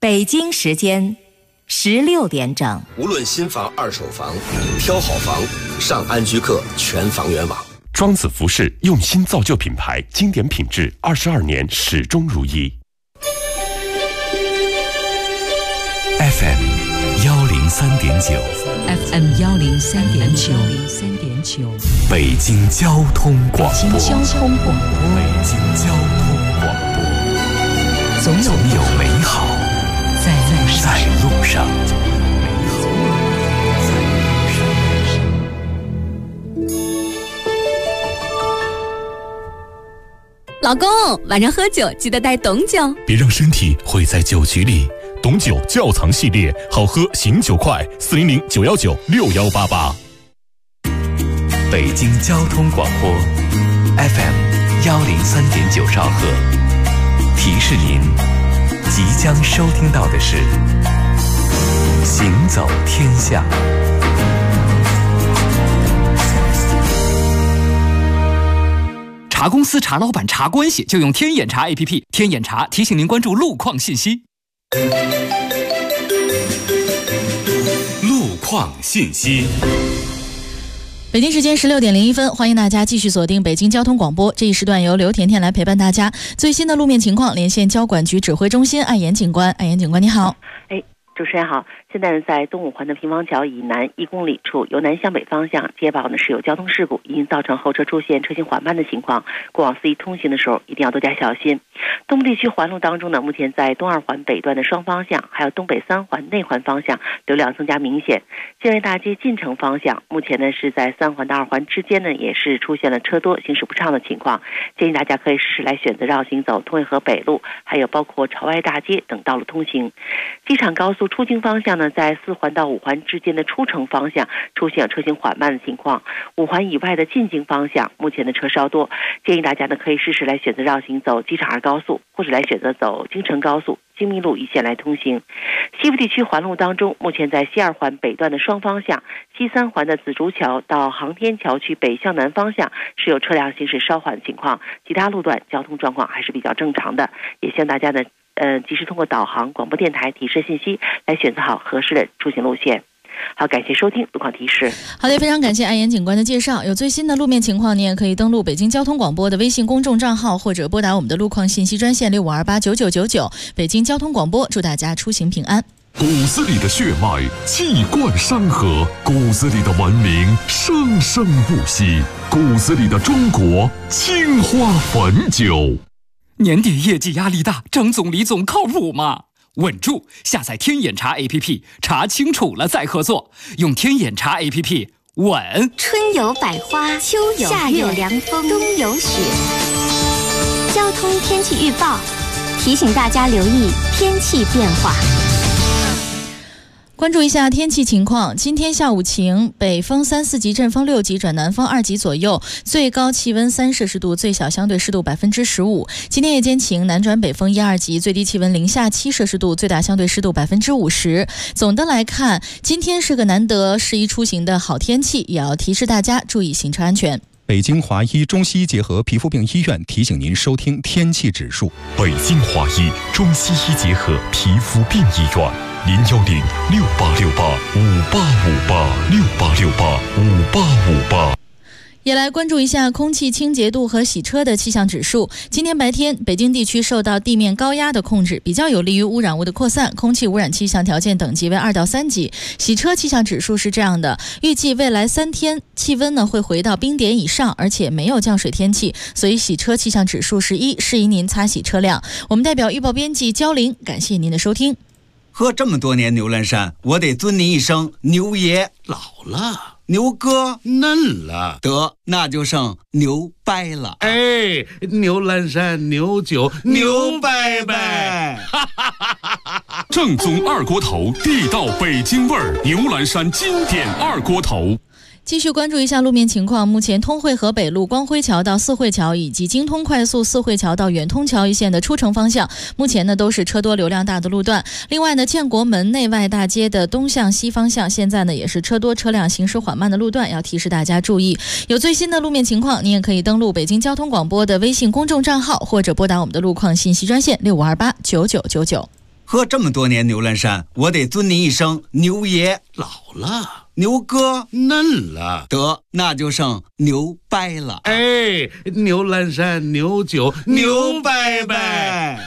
北京时间16点整。 无论新房、二手房，挑好房，上安居客全房源网。 庄子服饰用心造就品牌，经典品质，22年始终如一。 FM 103.9 FM 103.9 北京交通广播。 北京交通广播，总有美好在路上。 老公，晚上喝酒记得带董酒， 别让身体毁在酒局里。董酒窖藏系列，好喝醒酒快，400-919-6188。北京交通广播 FM 103.9兆赫，提示您即将收听到的是行走天下。 查公司、查老板、查关系，就用天眼查 APP。天眼查提醒您关注路况信息。 路况信息。 北京时间16点01分，欢迎大家继续锁定北京交通广播。这一时段由刘甜甜来陪伴大家。最新的路面情况，连线交管局指挥中心艾岩警官。艾岩警官，你好。 主持人好，现在在东五环的平房桥以南1公里处，由南向北方向接报是有交通事故，已经造成后车出现车行缓慢的情况，过往司机通行的时候一定要多加小心。东部地区环路当中呢，目前在东2环北段的双方向，还有东北3环内环方向流量增加明显。建瑞大街进城方向，目前呢是在3环到2环之间呢，也是出现了车多行驶不畅的情况，建议大家可以试试来选择绕行走通惠河北路，还有包括朝外大街等道路通行。机场高速出京方向呢，在4环到5环之间的出城方向出现车行缓慢的情况，5环以外的进京方向目前的车稍多，建议大家呢可以试试来选择绕行走机场2高速，或者来选择走京承高速京密路一线来通行。西部地区环路当中，目前在西2环北段的双方向，西3环的紫竹桥到航天桥区北向南方向是有车辆行驶稍缓的情况，其他路段交通状况还是比较正常的，也希望大家呢及时通过导航、广播电台提示信息来选择好合适的出行路线。好，感谢收听路况提示。 好的，非常感谢艾岩警官的介绍。有最新的路面情况，你也可以登录北京交通广播的微信公众账号，或者拨打我们的路况信息专线65289999。北京交通广播，祝大家出行平安。 骨子里的血脉气贯山河，骨子里的文明生生不息，骨子里的中国青花汾酒。 年底业绩压力大，张总李总靠谱吗？稳住！下载天眼查 APP， 查清楚了再合作。用天眼查 APP， 稳。 春有百花，秋有夏有凉风，冬有雪。交通天气预报提醒大家留意天气变化。 关注一下天气情况，今天下午晴，北风3、4级，阵风6级转南风2级左右，最高气温3摄氏度，最小相对湿度15%。今天夜间晴，南转北风1、2级，最低气温零下7摄氏度，最大相对湿度50%。总的来看，今天是个难得适宜出行的好天气，也要提示大家注意行车安全。 北京华医中西医结合皮肤病医院提醒您收听天气指数。 北京华医中西医结合皮肤病医院，010-6868-5858，6858-5858。 也来关注一下空气清洁度和洗车的气象指数。今天白天，北京地区受到地面高压的控制，比较有利于污染物的扩散，空气污染气象条件等级为2到3级。洗车气象指数是这样的，预计未来3天气温会回到冰点以上，而且没有降水天气，所以洗车气象指数是1，适宜您擦洗车辆。我们代表预报编辑焦玲，感谢您的收听。 喝这么多年牛栏山，我得尊您一声牛爷。 老了， 牛哥嫩了， 得那就剩牛掰了。 哎，牛栏山牛酒牛掰掰， 正宗二锅头，地道北京味儿，牛栏山经典二锅头。 继续关注一下路面情况，目前通惠河北路光辉桥到四惠桥以及京通快速四惠桥到远通桥一线的出城方向，目前都是车多流量大的路段。另外建国门内外大街的东向西方向，现在也是车多车辆行驶缓慢的路段，要提示大家注意。有最新的路面情况，你也可以登录北京交通广播的微信公众账号，或者拨打我们的路况信息专线65289999。 喝这么多年牛栏山，我得尊您一声牛爷。 老了， 牛哥嫩了， 得那就剩牛掰了。 哎，牛栏山牛酒牛掰掰。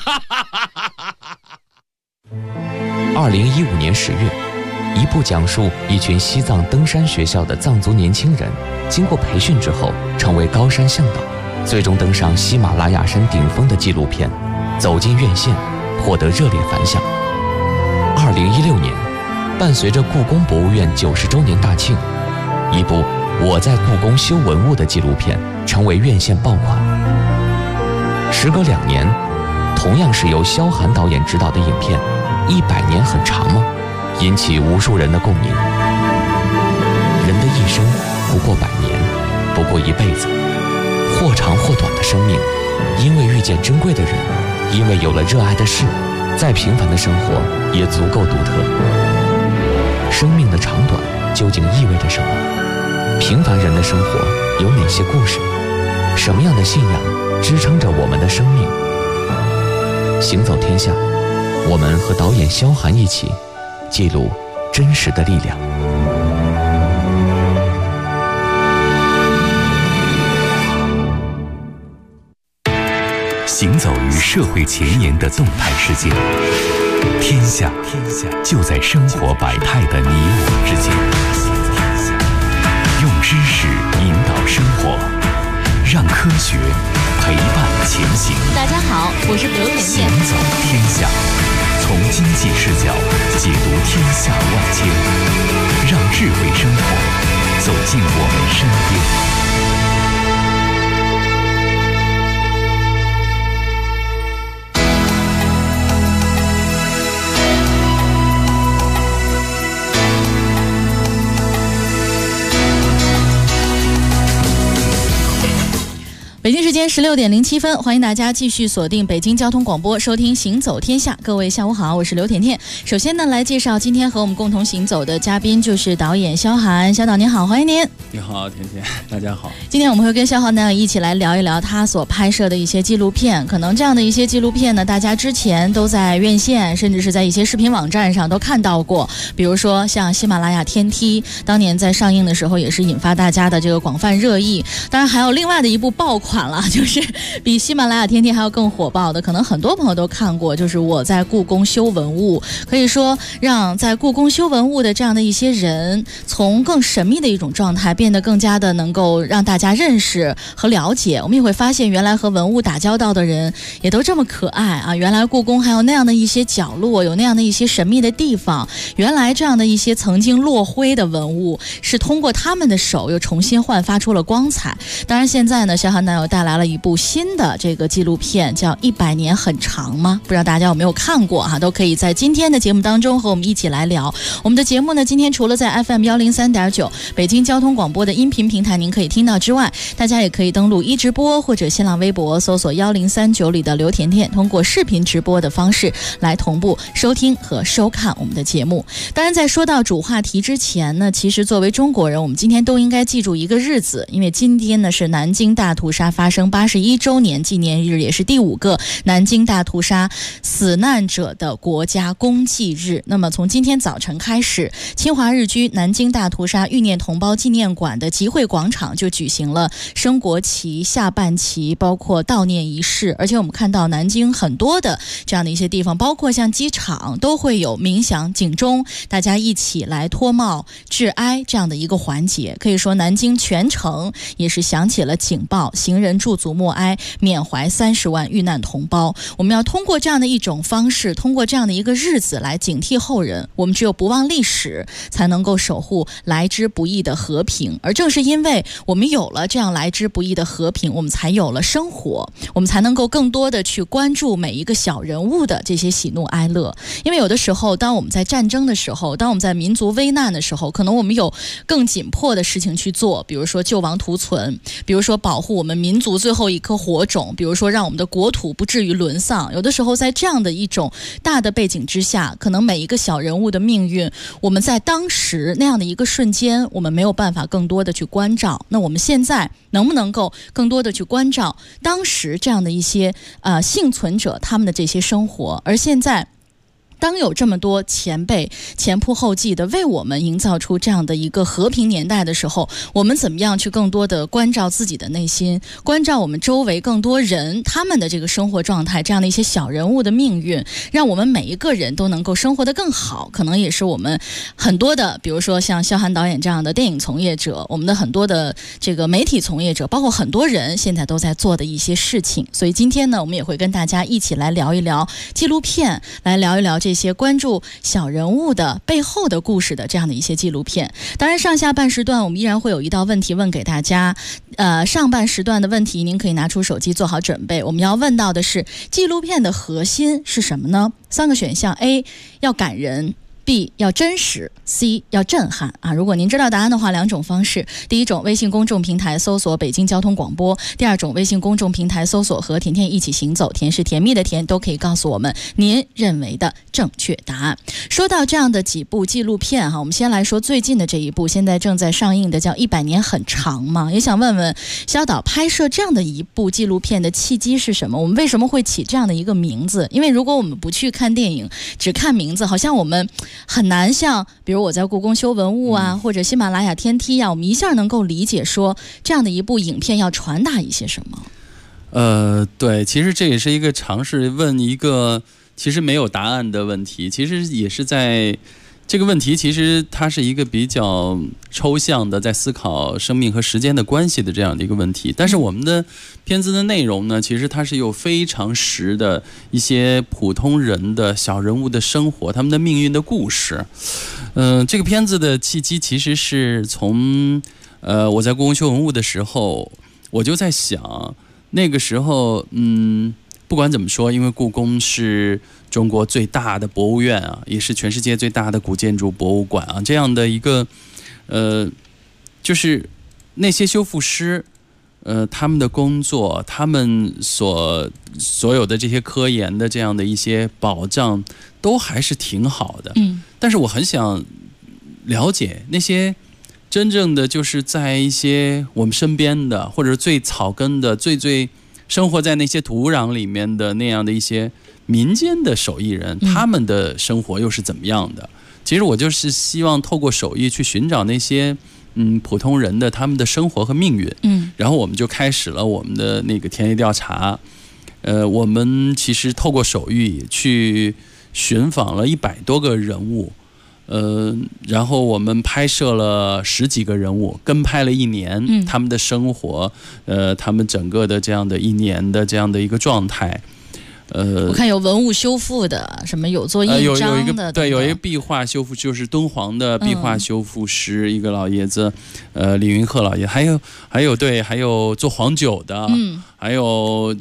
2015年10月，一部讲述一群西藏登山学校的藏族年轻人经过培训之后成为高山向导，最终登上喜马拉雅山顶峰的纪录片走进院线，获得热烈反响。2016年，伴随着故宫博物院90周年大庆，一部我在故宫修文物的纪录片成为院线爆款。时隔2年，同样是由萧寒导演执导的影片100年很长吗？引起无数人的共鸣。人的一生不过100年，不过一辈子，或长或短的生命，因为遇见珍贵的人，因为有了热爱的事，再平凡的生活也足够独特。生命的长短究竟意味着什么？平凡人的生活有哪些故事？什么样的信仰支撑着我们的生命？行走天下，我们和导演萧寒一起记录真实的力量。 行走于社会前沿的动态世界，天下就在生活百态的你我之间。用知识引导生活，让科学陪伴前行。 大家好，我是刘甜甜。 行走天下，从经济视角解读天下万千，让智慧生活走进我们身边。 北京时间16点07分，欢迎大家继续锁定北京交通广播，收听《行走天下》。各位下午好，我是刘甜甜。首先呢，来介绍今天和我们共同行走的嘉宾，就是导演萧寒。萧导您好，欢迎您。 你好，甜甜，大家好。 今天我们会跟萧寒导演一起来聊一聊他所拍摄的一些纪录片。可能这样的一些纪录片呢，大家之前都在院线，甚至是在一些视频网站上都看到过。比如说像喜马拉雅天梯，当年在上映的时候也是引发大家的这个广泛热议。当然还有另外的一部爆款了，就是比喜马拉雅天梯还要更火爆的，可能很多朋友都看过，就是我在故宫修文物。可以说让在故宫修文物的这样的一些人，从更神秘的一种状态变得更加的能够让大家认识和了解。我们也会发现，原来和文物打交道的人也都这么可爱啊！原来故宫还有那样的一些角落，有那样的一些神秘的地方。原来这样的一些曾经落灰的文物，是通过他们的手又重新焕发出了光彩。当然现在呢，萧寒导演带来了一部新的这个纪录片，叫《100年很长吗》？不知道大家有没有看过啊？都可以在今天的节目当中和我们一起来聊。我们的节目呢，今天除了在 FM 103.9北京交通广播的音频平台您可以听到之外，大家也可以登录一直播或者新浪微博搜索1039里的刘甜甜，通过视频直播的方式来同步收听和收看我们的节目。当然在说到主话题之前呢，其实作为中国人，我们今天都应该记住一个日子，因为今天呢是南京大屠杀发生81周年纪念日，也是第5个南京大屠杀死难者的国家公祭日。那么从今天早晨开始，侵华日军南京大屠杀悼念同胞纪念馆的集会广场就举行了升国旗、下半旗，包括悼念仪式。而且我们看到南京很多的这样的一些地方，包括像机场，都会有鸣响警钟，大家一起来脱帽致哀这样的一个环节。可以说南京全城也是响起了警报，行人驻足默哀，缅怀30万遇难同胞。我们要通过这样的一种方式，通过这样的一个日子来警惕后人。我们只有不忘历史，才能够守护来之不易的和平。而正是因为我们有了这样来之不易的和平，我们才有了生活，我们才能够更多的去关注每一个小人物的这些喜怒哀乐。因为有的时候，当我们在战争的时候，当我们在民族危难的时候，可能我们有更紧迫的事情去做，比如说救亡图存，比如说保护我们民族最后一颗火种，比如说让我们的国土不至于沦丧。有的时候在这样的一种大的背景之下，可能每一个小人物的命运，我们在当时那样的一个瞬间，我们没有办法更多的去关照。那我们现在能不能够更多的去关照当时这样的一些幸存者他们的这些生活？而现在当有这么多前辈前仆后继的为我们营造出这样的一个和平年代的时候，我们怎么样去更多的关照自己的内心，关照我们周围更多人他们的这个生活状态，这样的一些小人物的命运，让我们每一个人都能够生活得更好，可能也是我们很多的，比如说像萧涵导演这样的电影从业者，我们的很多的这个媒体从业者，包括很多人现在都在做的一些事情。所以今天呢，我们也会跟大家一起来聊一聊纪录片，来聊一聊这些关注小人物的背后的故事的这样的一些纪录片。当然上下半时段我们依然会有一道问题问给大家，上半时段的问题您可以拿出手机做好准备，我们要问到的是纪录片的核心是什么呢？3个选项， A 要感人， B 要真实， C 要震撼啊！如果您知道答案的话，2种方式：第一种，微信公众平台搜索北京交通广播；第二种，微信公众平台搜索和甜甜一起行走，甜是甜蜜的甜，都可以告诉我们您认为的正确答案。说到这样的几部纪录片哈，我们先来说最近的这一部，现在正在上映的叫《100年很长》嘛，也想问问萧导，拍摄这样的一部纪录片的契机是什么？我们为什么会起这样的一个名字？因为如果我们不去看电影，只看名字，好像我们很难像比如我在故宫修文物啊，或者喜马拉雅天梯啊，我们一下能够理解说这样的一部影片要传达一些什么。 对，其实这也是一个尝试问一个其实没有答案的问题，其实也是在这个问题，其实它是一个比较抽象的，在思考生命和时间的关系的这样的一个问题。但是我们的片子的内容呢，其实它是有非常实的一些普通人的小人物的生活，他们的命运的故事。这个片子的契机其实是从我在故宫修文物的时候，我就在想，那个时候不管怎么说，因为故宫是中国最大的博物院啊，也是全世界最大的古建筑博物馆啊，这样的一个就是那些修复师他们的工作，他们所有的这些科研的这样的一些保障都还是挺好的。但是我很想了解那些真正的就是在一些我们身边的，或者最草根的，最生活在那些土壤里面的那样的一些民间的手艺人，他们的生活又是怎么样的？其实我就是希望透过手艺去寻找那些普通人的他们的生活和命运。然后我们就开始了我们的那个田野调查。我们其实透过手艺去寻访了100多个人物。然后我们拍摄了10几个人物，跟拍了1年，他们的生活，他们整个的这样的1年的这样的一个状态。 我看有文物修复的，什么有做印章的， 对，有一个壁画修复，就是敦煌的壁画修复师，一个老爷子，李云鹤老爷，还有做黄酒的，还有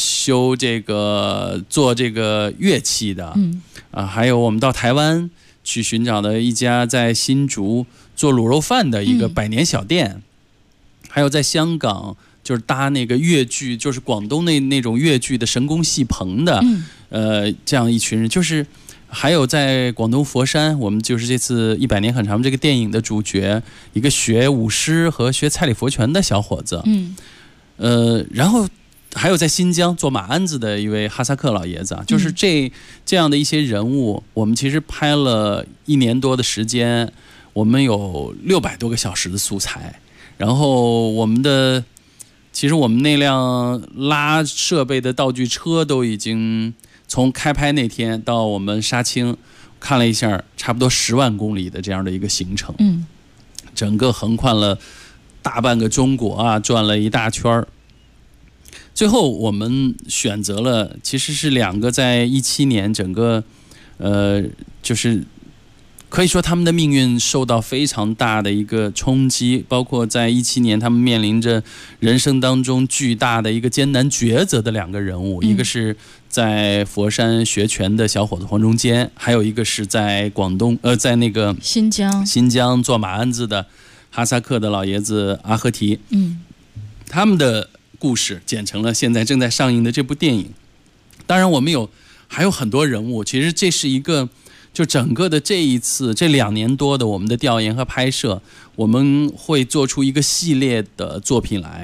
做这个乐器的，还有我们到台湾去寻找的一家在新竹做卤肉饭的一个100年小店，还有在香港就是搭那个越剧，就是广东那种越剧的神功戏棚的，这样一群人，就是还有在广东佛山，我们就是这次100年很长这个电影的主角，一个学舞狮和学蔡李佛拳的小伙子，然后还有在新疆做马鞍子的一位哈萨克老爷子啊，就是这样的一些人物，我们其实拍了1年多的时间，我们有600多个小时的素材，然后其实我们那辆拉设备的道具车都已经从开拍那天到我们杀青，看了一下，差不多10万公里的这样的一个行程，整个横跨了大半个中国啊，转了一大圈儿。最后我们选择了，其实是2个在17年整个就是可以说他们的命运受到非常大的一个冲击，包括在17年他们面临着人生当中巨大的一个艰难抉择的2个人物，一个是在佛山学拳的小伙子黄忠坚，还有一个是在广东在那个新疆做马鞍子的哈萨克的老爷子阿合提。他们的故事剪成了现在正在上映的这部电影。当然我们还有很多人物，其实这是一个就整个的这2年多的我们的调研和拍摄，我们会做出一个系列的作品来，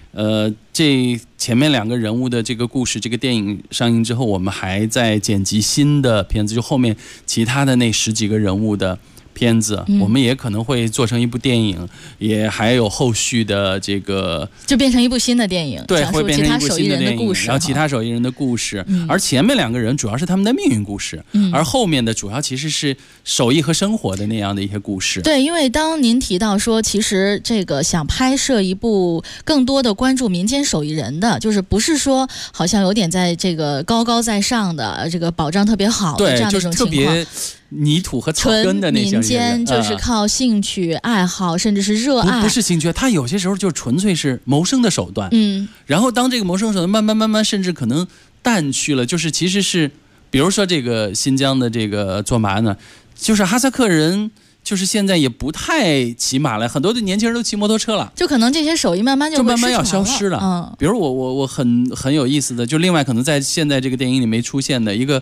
这前面2个人物的这个故事，这个电影上映之后，我们还在剪辑新的片子，就后面其他的那10几个人物的片子，我们也可能会做成一部电影，也还有后续的这个， 就变成一部新的电影， 对，会变成一部新的电影， 然后其他手艺人的故事，而前面2个人主要是他们的命运故事，而后面的主要其实是手艺和生活的那样的一些故事。 对，因为当您提到说，其实这个想拍摄一部更多的关注民间手艺人的，就是不是说好像有点在这个高高在上的这个保障特别好的这样的一种情况。 对，就是特别泥土和草根的那些人， 民间就是靠兴趣、爱好，甚至是热爱， 不是兴趣，他有些时候就纯粹是谋生的手段。然后当这个谋生手段慢慢，甚至可能淡去了，就是其实是，比如说这个新疆的这个做麻呢，就是哈萨克人。就是现在也不太骑马了，很多的年轻人都骑摩托车了， 就可能这些手艺慢慢要消失了。比如我很有意思的，就另外可能在现在这个电影里没出现的一个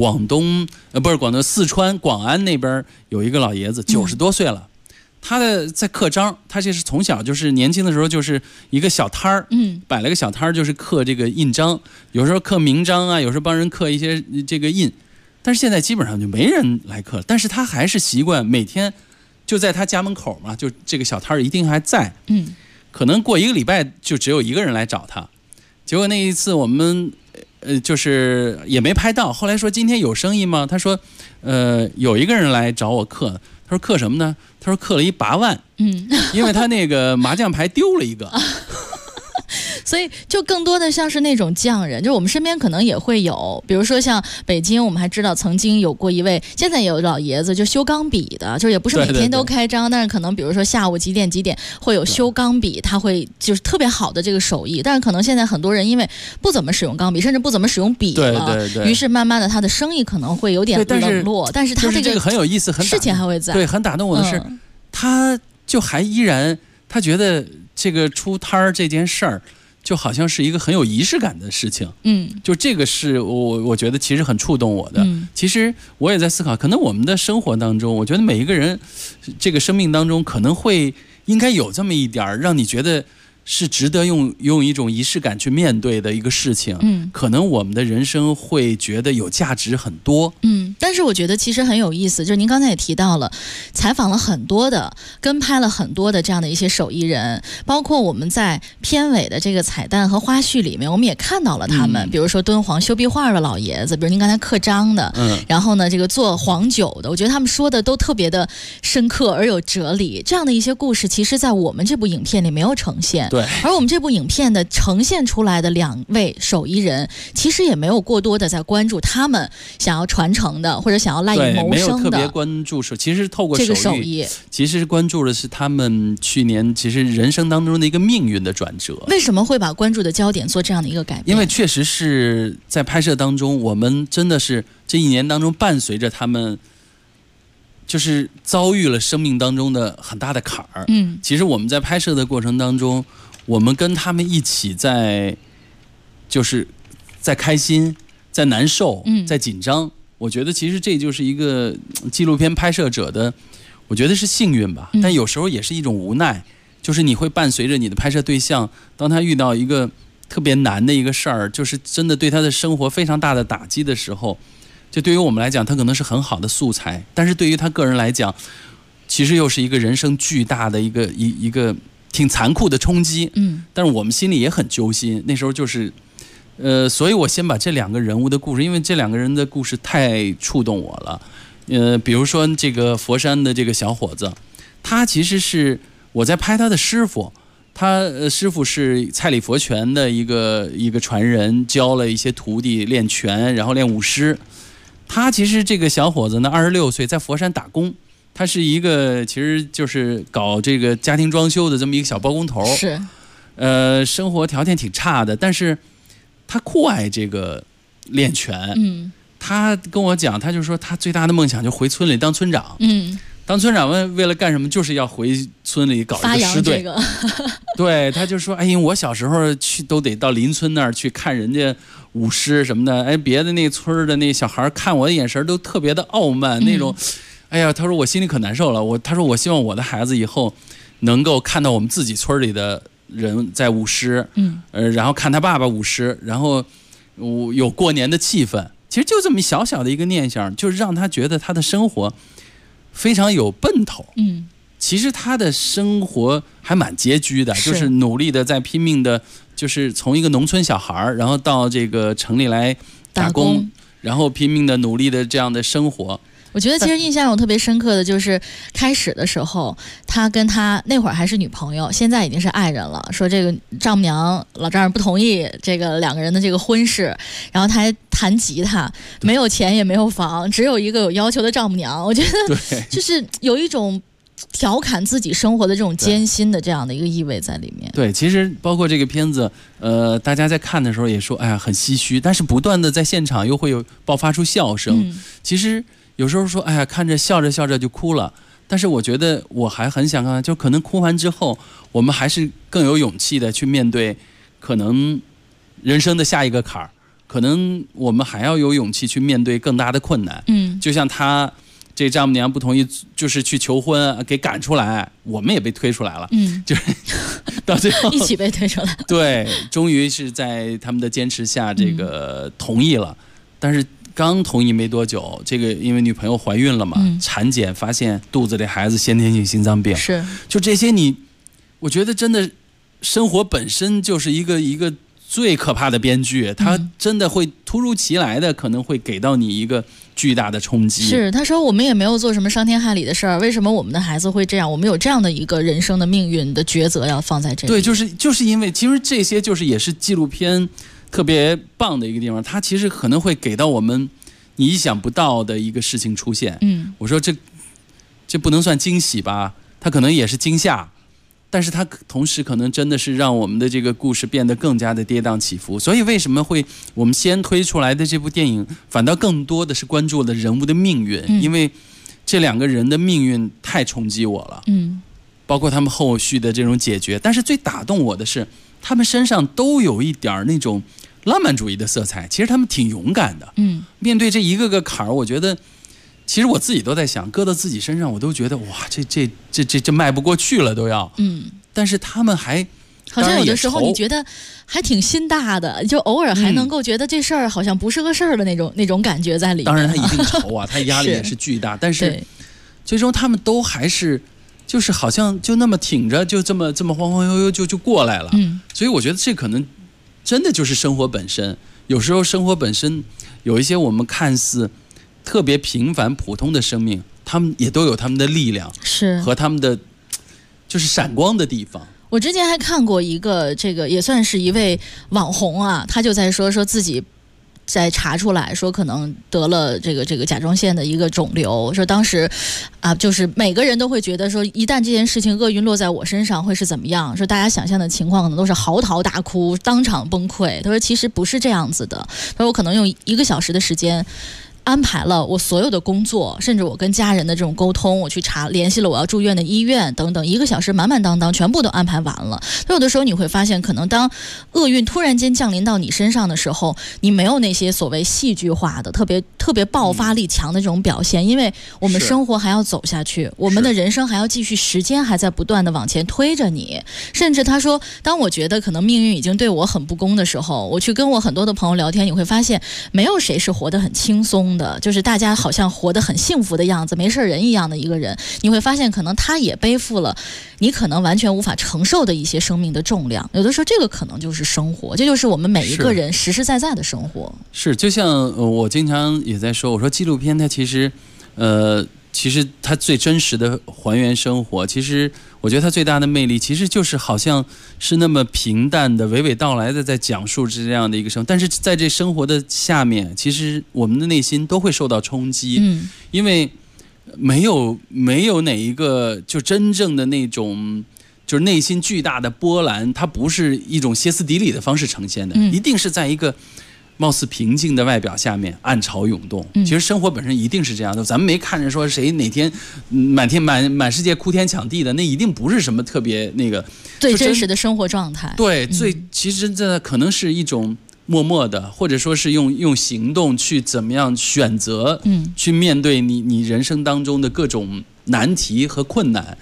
四川广安那边有一个老爷子90多岁了，他在刻章，他这是从小就是年轻的时候就是一个小摊儿，摆了个小摊儿，就是刻这个印章，有时候刻名章啊，有时候帮人刻一些这个印。但是现在基本上就没人来刻了，但是他还是习惯每天就在他家门口嘛，就这个小摊儿一定还在。可能过1个礼拜就只有1个人来找他。结果那一次我们就是也没拍到，后来说今天有生意吗？他说有一个人来找我刻，他说刻什么呢？他说刻了一8万，因为他那个麻将牌丢了一个。 所以就更多的像是那种匠人，就是我们身边可能也会有，比如说像北京，我们还知道曾经有过一位，现在也有老爷子就修钢笔的，就是也不是每天都开张，但是可能比如说下午几点会有修钢笔，他会就是特别好的这个手艺，但是可能现在很多人因为不怎么使用钢笔，甚至不怎么使用笔了，于是慢慢的他的生意可能会有点冷落，但是他这个很有意思， 事情还会在， 对，很打动我的是，他就还依然他觉得这个出摊儿这件事儿。就好像是一个很有仪式感的事情，就这个是我觉得其实很触动我的。其实我也在思考，可能我们的生活当中，我觉得每一个人这个生命当中可能会应该有这么一点让你觉得是值得用一种仪式感去面对的一个事情。可能我们的人生会觉得有价值很多。 但是我觉得其实很有意思，就是您刚才也提到了，采访了很多的，跟拍了很多的这样的一些手艺人，包括我们在片尾的这个彩蛋和花絮里面，我们也看到了他们，比如说敦煌修壁画的老爷子，比如您刚才刻章的，然后呢这个做黄酒的，我觉得他们说的都特别的深刻而有哲理，这样的一些故事，其实在我们这部影片里没有呈现。 对， 而我们这部影片的呈现出来的2位手艺人，其实也没有过多的在关注他们想要传承的或者想要赖以谋生的， 没有特别关注其实透过这个手艺， 其实关注的是他们去年其实人生当中的一个命运的转折。 为什么会把关注的焦点做这样的一个改变？ 因为确实是在拍摄当中，我们真的是这1年当中伴随着他们就是遭遇了生命当中的很大的坎儿。其实我们在拍摄的过程当中，我们跟他们一起在开心，在难受，在紧张。我觉得其实这就是一个纪录片拍摄者的，我觉得是幸运吧，但有时候也是一种无奈，就是你会伴随着你的拍摄对象，当他遇到一个特别难的一个事儿，就是真的对他的生活非常大的打击的时候，就对于我们来讲，他可能是很好的素材，但是对于他个人来讲，其实又是一个人生巨大的一个挺残酷的冲击。但是我们心里也很揪心，那时候就是所以我先把这2个人物的故事，因为这2个人的故事太触动我了。比如说这个佛山的这个小伙子，他其实是我在拍他的师傅，他师傅是蔡李佛拳的一个传人，教了一些徒弟练拳，然后练武师。他其实这个小伙子呢，26岁，在佛山打工，他是一个其实就是搞这个家庭装修的这么一个小包工头， 是， 生活条件挺差的，但是他酷爱这个练拳。他跟我讲，他就说他最大的梦想就回村里当村长。当村长为了干什么？就是要回村里搞一个师队。对，他就说，哎呀，我小时候去都得到邻村那儿去看人家舞狮什么的，哎，别的那村的那小孩看我的眼神都特别的傲慢，那种，哎呀，他说我心里可难受了。他说我希望我的孩子以后能够看到我们自己村里的人在舞狮，然后看他爸爸舞狮，然后有过年的气氛。其实就这么小小的一个念想，就是让他觉得他的生活非常有奔头。其实他的生活还蛮拮据的，就是努力的在拼命的，就是从一个农村小孩，然后到这个城里来打工，然后拼命的努力的这样的生活。 我觉得其实印象我特别深刻的就是开始的时候，他跟他那会儿还是女朋友，现在已经是爱人了，说这个丈母娘老丈人不同意这个两个人的这个婚事，然后他还弹吉他，没有钱也没有房，只有一个有要求的丈母娘。我觉得就是有一种调侃自己生活的这种艰辛的这样的一个意味在里面。 对，其实包括这个片子，大家在看的时候也说，哎呀，很唏嘘，但是不断的在现场又会有爆发出笑声。其实有时候说，哎呀，看着笑着笑着就哭了，但是我觉得我还很想看，就可能哭完之后，我们还是更有勇气的去面对可能人生的下一个坎儿，可能我们还要有勇气去面对更大的困难。就像他这丈母娘不同意，就是去求婚给赶出来，我们也被推出来了。就是到最后一起被推出来。 对，终于是在他们的坚持下，这个同意了。但是刚同意没多久，这个因为女朋友怀孕了嘛，产检发现肚子里孩子先天性心脏病。就这些我觉得真的生活本身就是一个最可怕的编剧，它真的会突如其来的，可能会给到你一个巨大的冲击。 是，他说我们也没有做什么伤天害理的事儿，为什么我们的孩子会这样？我们有这样的一个人生的命运的抉择要放在这里。 对，就是因为其实这些就是也是纪录片特别棒的一个地方，它其实可能会给到我们你意想不到的一个事情出现。我说这不能算惊喜吧，它可能也是惊吓，但是它同时可能真的是让我们的这个故事变得更加的跌宕起伏。所以为什么会我们先推出来的这部电影反倒更多的是关注了人物的命运，因为这两个人的命运太冲击我了。包括他们后续的这种解决，但是最打动我的是他们身上都有一点那种浪漫主义的色彩，其实他们挺勇敢的。面对这一个个坎儿，我觉得其实我自己都在想，搁到自己身上我都觉得哇，这迈不过去了都要。但是他们还好像有的时候你觉得还挺心大的，就偶尔还能够觉得这事儿好像不是个事儿的那种感觉在里面。 当然他一定愁啊，他压力也是巨大，但是最终他们都还是就是好像就那么挺着，就这么晃晃悠悠就过来了。所以我觉得这可能真的就是生活本身。有时候生活本身有一些我们看似特别平凡普通的生命，他们也都有他们的力量，是和他们的就是闪光的地方。 我之前还看过一个，这个也算是一位网红啊，他就在说自己在查出来说可能得了这个甲状腺的一个肿瘤，说当时就是每个人都会觉得说一旦这件事情厄运落在我身上会是怎么样，说大家想象的情况可能都是嚎啕大哭当场崩溃。他说其实不是这样子的，他说我可能用1个小时的时间安排了我所有的工作，甚至我跟家人的这种沟通，我去联系了我要住院的医院等等，1个小时满满当当全部都安排完了。有的时候你会发现，可能当厄运突然间降临到你身上的时候，你没有那些所谓戏剧化的特别爆发力强的这种表现，因为我们生活还要走下去，我们的人生还要继续，时间还在不断的往前推着你。甚至他说，当我觉得可能命运已经对我很不公的时候，我去跟我很多的朋友聊天，你会发现没有谁是活得很轻松的，就是大家好像活得很幸福的样子，没事人一样的一个人，你会发现可能他也背负了你可能完全无法承受的一些生命的重量。有的时候这个可能就是生活，这就是我们每一个人实实在在的生活。 是，就像我经常也在说，我说纪录片它其实它最真实的还原生活，其实我觉得它最大的魅力其实就是好像是那么平淡的娓娓道来的在讲述这样的一个生活，但是在这生活的下面，其实我们的内心都会受到冲击。因为没有哪一个就真正的那种就是内心巨大的波澜，它不是一种歇斯底里的方式呈现的，一定是在一个貌似平静的外表下面暗潮涌动。其实生活本身一定是这样的，咱们没看着说谁哪天满世界哭天抢地的，那一定不是什么特别那个最真实的生活状态。 对，其实真的可能是一种默默的，或者说是用行动去怎么样选择，去面对你人生当中的各种难题和困难。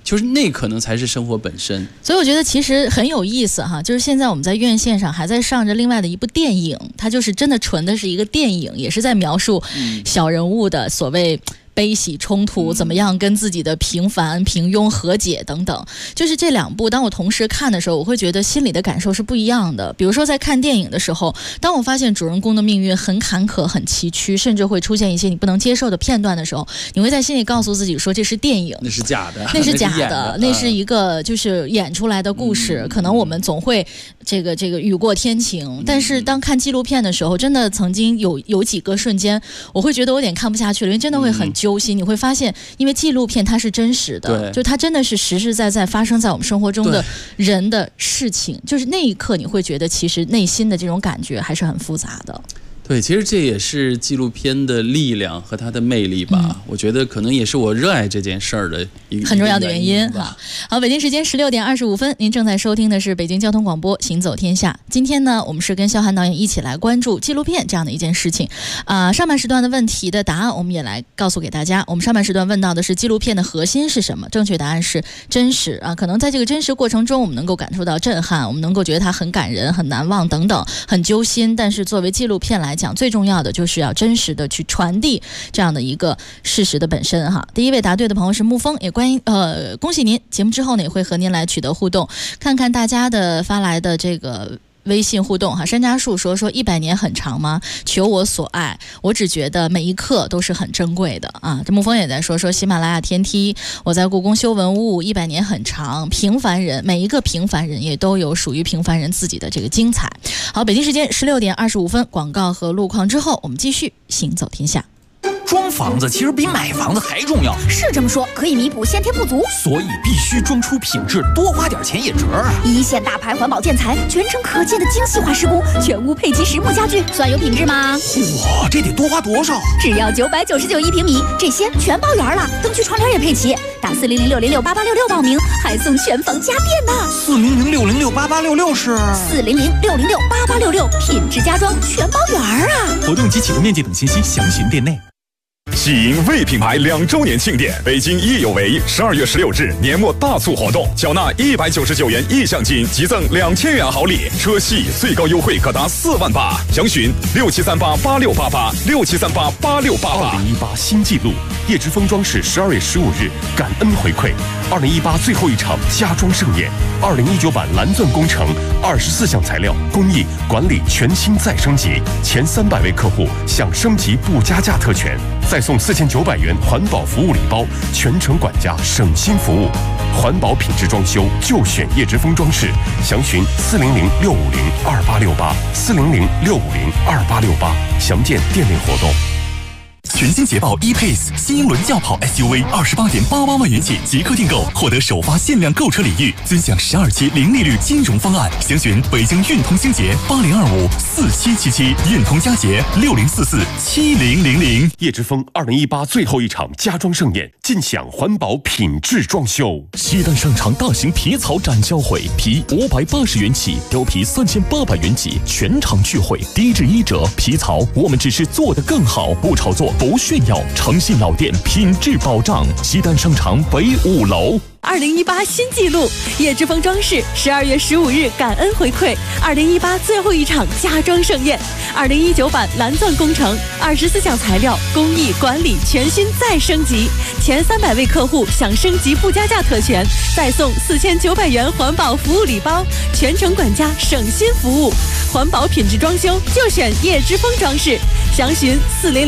就是那可能才是生活本身。 所以我觉得其实很有意思哈，就是现在我们在院线上还在上着另外的一部电影，它就是真的纯的是一个电影，也是在描述小人物的所谓悲喜冲突，怎么样跟自己的平凡平庸和解等等。就是这两部当我同时看的时候，我会觉得心里的感受是不一样的。比如说在看电影的时候，当我发现主人公的命运很坎坷很崎岖，甚至会出现一些你不能接受的片段的时候，你会在心里告诉自己说这是电影， 那是假的， 那是假的，那是一个就是演出来的故事，可能我们总会这个雨过天晴。但是当看纪录片的时候，真的曾经有几个瞬间我会觉得我有点看不下去了，因为真的会很揪心。你会发现因为纪录片它是真实的，就它真的是实实在在发生在我们生活中的人的事情，就是那一刻你会觉得其实内心的这种感觉还是很复杂的。 对，其实这也是纪录片的力量和它的魅力吧。我觉得可能也是我热爱这件事儿的一个很重要的原因哈。好，北京时间16点25分，您正在收听的是北京交通广播《行走天下》。今天呢，我们是跟肖涵导演一起来关注纪录片这样的一件事情。上半时段的问题的答案我们也来告诉给大家。我们上半时段问到的是纪录片的核心是什么？正确答案是真实啊。可能在这个真实过程中，我们能够感受到震撼，我们能够觉得它很感人、很难忘等等，很揪心。但是作为纪录片来讲，最重要的就是要真实的去传递这样的一个事实的本身哈。第一位答对的朋友是沐风，也恭喜您。节目之后呢，也会和您来取得互动，看看大家的发来的这个微信互动哈。山楂树说100年很长吗？求我所爱，我只觉得每一刻都是很珍贵的啊。这沐风也在说喜马拉雅天梯，我在故宫修文物，100年很长，平凡人，每一个平凡人也都有属于平凡人自己的这个精彩。好，北京时间16点25分，广告和路况之后，我们继续行走天下。 装房子其实比买房子还重要， 是这么说，可以弥补先天不足， 所以必须装出品质，多花点钱也值啊！ 一线大牌环保建材，全程可见的精细化施工，全屋配齐实木家具，算有品质吗？ 哇，这得多花多少？ 只要9991平米，这些全包圆了，灯具窗帘也配齐。打40060688866报名，还送全房家电呢。 40060688866是 40060688866，品质家装全包圆啊！ 活动及启动面积等信息详询店内。 喜迎为品牌2周年庆典，北京益有为12月16日年末大促活动，缴纳199元意向金，即赠2000元好礼，车系最高优惠可达4万8。详询67388688，67388688。2018 新纪录，叶之峰装饰12月15日感恩回馈，2018最后一场家装盛宴，2019版蓝钻工程24项材料工艺管理全新再升级，前300位客户享升级不加价特权，再送4900元环保服务礼包，全程管家省心服务，环保品质装修就选叶之峰装饰，详询400-650-2868，400-650-2868，详见店内活动。 全新捷豹 E-Pace 新英伦轿跑 SUV28.88万元起即刻订购，获得首发限量购车礼遇，尊享12期零利率金融方案。详询北京运通星捷80254777，运通佳捷60447000。 叶之峰2018最后一场家装盛宴，尽享环保品质装修。 西单商场大型皮草展销会，皮580元起，貂皮3800元起，全场聚会，低至1折。皮草我们只是做得更好，不炒作不炫耀，诚信老店，品质保障。西单商场北5楼。 2018新纪录，叶之峰装饰12月15日感恩回馈2018最后一场家装盛宴，2019版蓝钻工程24项材料工艺管理全新再升级，前300位客户享升级不加价特权，再送4900元环保服务礼包，全程管家省心服务，环保品质装修就选叶之峰装饰，详询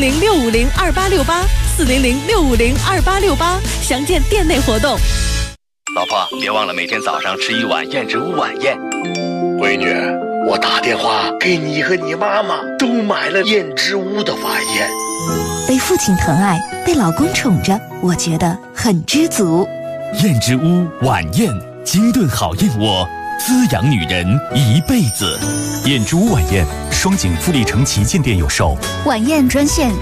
400-650-2868，400-650-2868，详见店内活动。 老婆，别忘了每天早上吃1碗燕之屋晚宴。 闺女，我打电话给你和你妈妈都买了燕之屋的晚宴。 被父亲疼爱，被老公宠着，我觉得很知足。 燕之屋晚宴，精炖好燕窝，滋养女人一辈子。燕之屋晚宴双井富力城旗舰店有售。 晚宴专线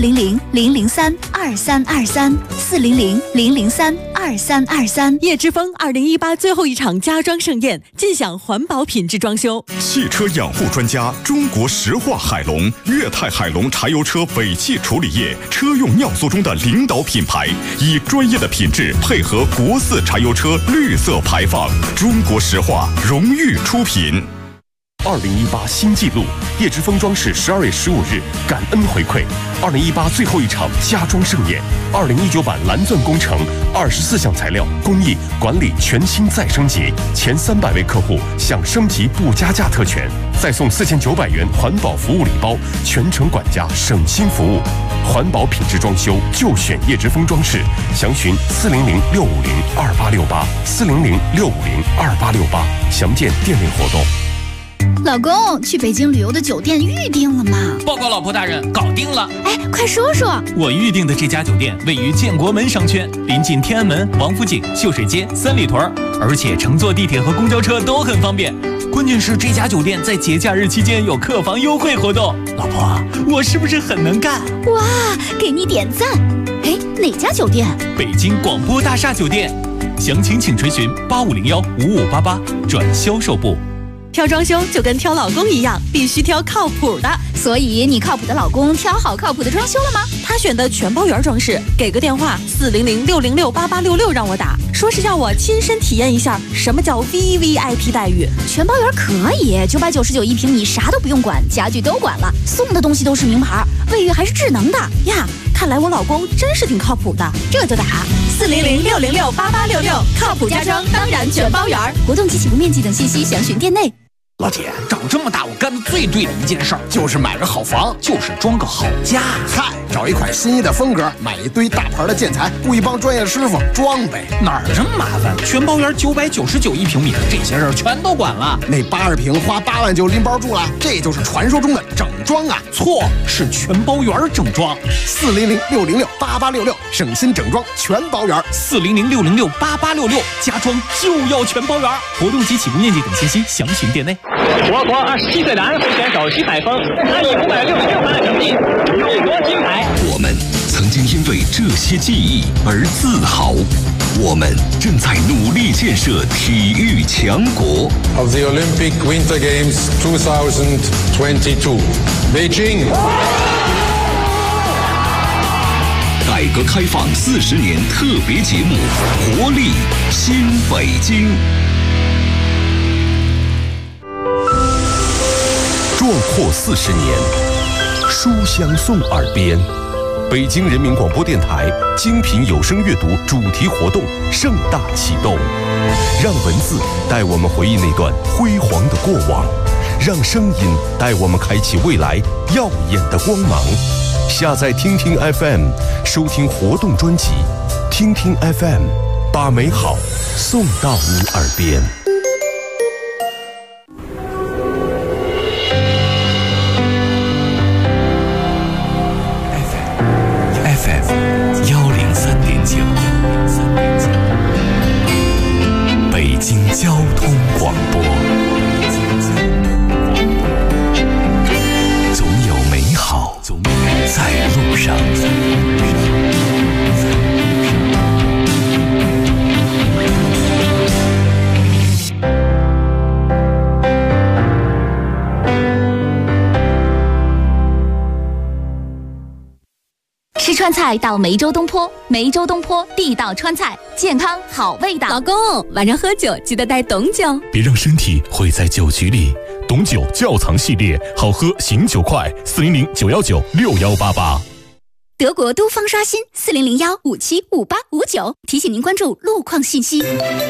400-003-2323，400-003-2323。 叶之峰2018最后一场家装盛宴，尽享环保品质装修。 汽车养护专家中国石化海龙，粤泰海龙柴油车尾气处理液车用尿素中的领导品牌，以专业的品质配合国4柴油车绿色排放，中国石化荣誉出品。 2018新纪录，叶之峰装饰12月15日感恩回馈2018最后一场家装盛宴，2019版蓝钻工程24项材料工艺管理全新再升级，前300位客户享升级不加价特权，再送4900元环保服务礼包，全程管家省心服务，环保品质装修就选叶之峰装饰，详询400-650-2868，400-650-2868，详见店内活动。 老公，去北京旅游的酒店预定了吗？ 报告老婆大人，搞定了。 哎，快说说。 我预定的这家酒店位于建国门商圈，临近天安门、王府井、秀水街、三里屯，而且乘坐地铁和公交车都很方便。关键是这家酒店在节假日期间有客房优惠活动。老婆，我是不是很能干？ 哇，给你点赞。哎，哪家酒店？ 北京广播大厦酒店。详情请垂询8501-5588转销售部。 挑装修就跟挑老公一样，必须挑靠谱的。 所以你靠谱的老公挑好靠谱的装修了吗？ 他选的全包圆装饰，给个电话400-606-8866让我打，说是要我亲身体验一下什么叫 VVIP 待遇。 全包圆可以，999一平米，啥都不用管，家具都管了，送的东西都是名牌，卫浴还是智能的呀。看来我老公真是挺靠谱的，这就打400-606-8866，靠谱家装当然全包圆。 活动及起步面积等信息详询店内。 老铁，长这么大我干的最对的一件事儿就是买个好房，就是装个好家。 嗨，找一款心仪的风格，买一堆大牌的建材，雇一帮专业师傅装呗。 哪儿这么麻烦？全包圆999一平米，这些事儿全都管了。 那80平花8万就拎包住了，这就是传说中的整装啊！ 错，是全包圆整装。 400-606-8866，省心整装全包圆。 400-606-8866，家装就要全包圆。活动及起步面积等信息详询店内。 我国27岁的安徽选手徐海峰，他以566分的成绩勇夺金牌。 我们曾经因为这些记忆而自豪，我们正在努力建设体育强国。 Of the Olympic Winter Games 2022, Beijing。 改革开放40年特别节目，活力新北京。壮阔40年，书香送耳边。北京人民广播电台精品有声阅读主题活动盛大启动，让文字带我们回忆那段辉煌的过往，让声音带我们开启未来耀眼的光芒。下载听听 FM， 收听活动专辑，听听 FM， 把美好送到你耳边。 北京交通广播，总有美好在路上。 吃川菜到梅州东坡，梅州东坡地道川菜，健康好味道。 老公，晚上喝酒记得带董酒， 别让身体毁在酒局里。董酒窖藏系列，好喝醒酒快，400-919-6188。 德国都方刷新，400-1575859。提醒您关注路况信息。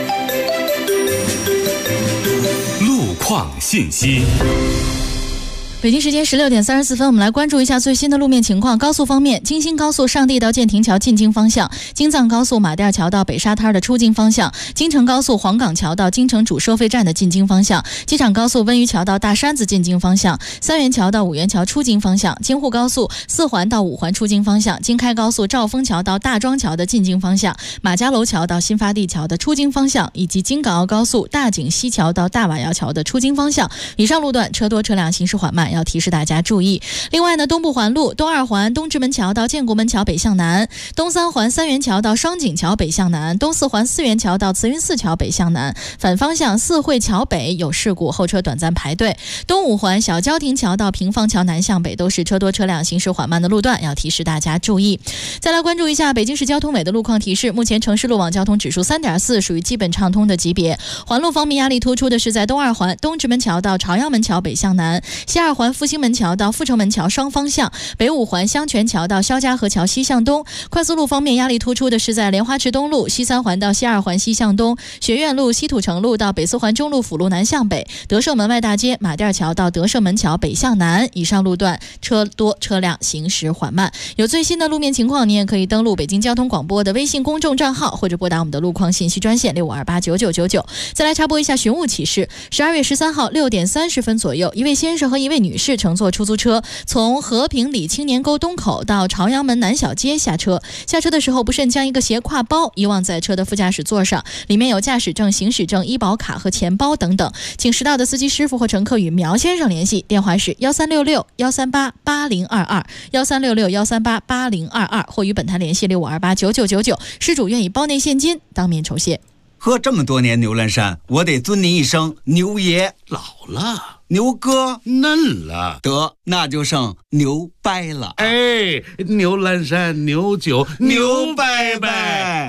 路况信息。 北京时间16点34分，我们来关注一下最新的路面情况。高速方面，京新高速上地到建亭桥进京方向，京藏高速马甸桥到北沙滩的出京方向，京承高速黄岗桥到京承主收费站的进京方向，机场高速温榆桥到大山子进京方向，三元桥到五元桥出京方向，京沪高速四环到五环出京方向，京开高速兆丰桥到大庄桥的进京方向，马家楼桥到新发地桥的出京方向，以及京港澳高速大井西桥到大瓦窑桥的出京方向。以上路段车多车辆行驶缓慢， 要提示大家注意。另外呢，东部环路东2环东直门桥到建国门桥北向南，东3环三元桥到双井桥北向南，东4环四元桥到慈云寺桥北向南，反方向四惠桥北有事故，后车短暂排队。东5环小交亭桥到平房桥南向北都是车多车辆行驶缓慢的路段，要提示大家注意。再来关注一下北京市交通委的路况提示，目前城市路网交通指数3.4，属于基本畅通的级别。环路方面压力突出的是在东2环东直门桥到朝阳门桥北向南，西2环复兴门桥到阜成门桥双方向，北5环香泉桥到肖家河桥西向东。快速路方面压力突出的是在莲花池东路西3环到西2环西向东，学院路西土城路到北4环中路辅路南向北，德胜门外大街马甸桥到德胜门桥北向南。以上路段车多车辆行驶缓慢。有最新的路面情况，你也可以登录北京交通广播的微信公众账号，或者拨打我们的路况信息专线65289999。再来插播一下寻物启事：12月13号6点30分左右，一位先生和一位女士乘坐出租车从和平里青年沟东口到朝阳门南小街下车，下车的时候不慎将一个斜挎包遗忘在车的副驾驶座上，里面有驾驶证、行驶证、医保卡和钱包等等。请识到的司机师傅或乘客与苗先生联系，电话是1366-138-8022，1366-138-8022，或与本台联系65289999，失主愿意包内现金当面酬谢。 喝这么多年牛栏山，我得尊您一声牛爷。 老了， 牛哥嫩了， 得那就剩牛掰了。 哎，牛栏山牛酒牛掰掰。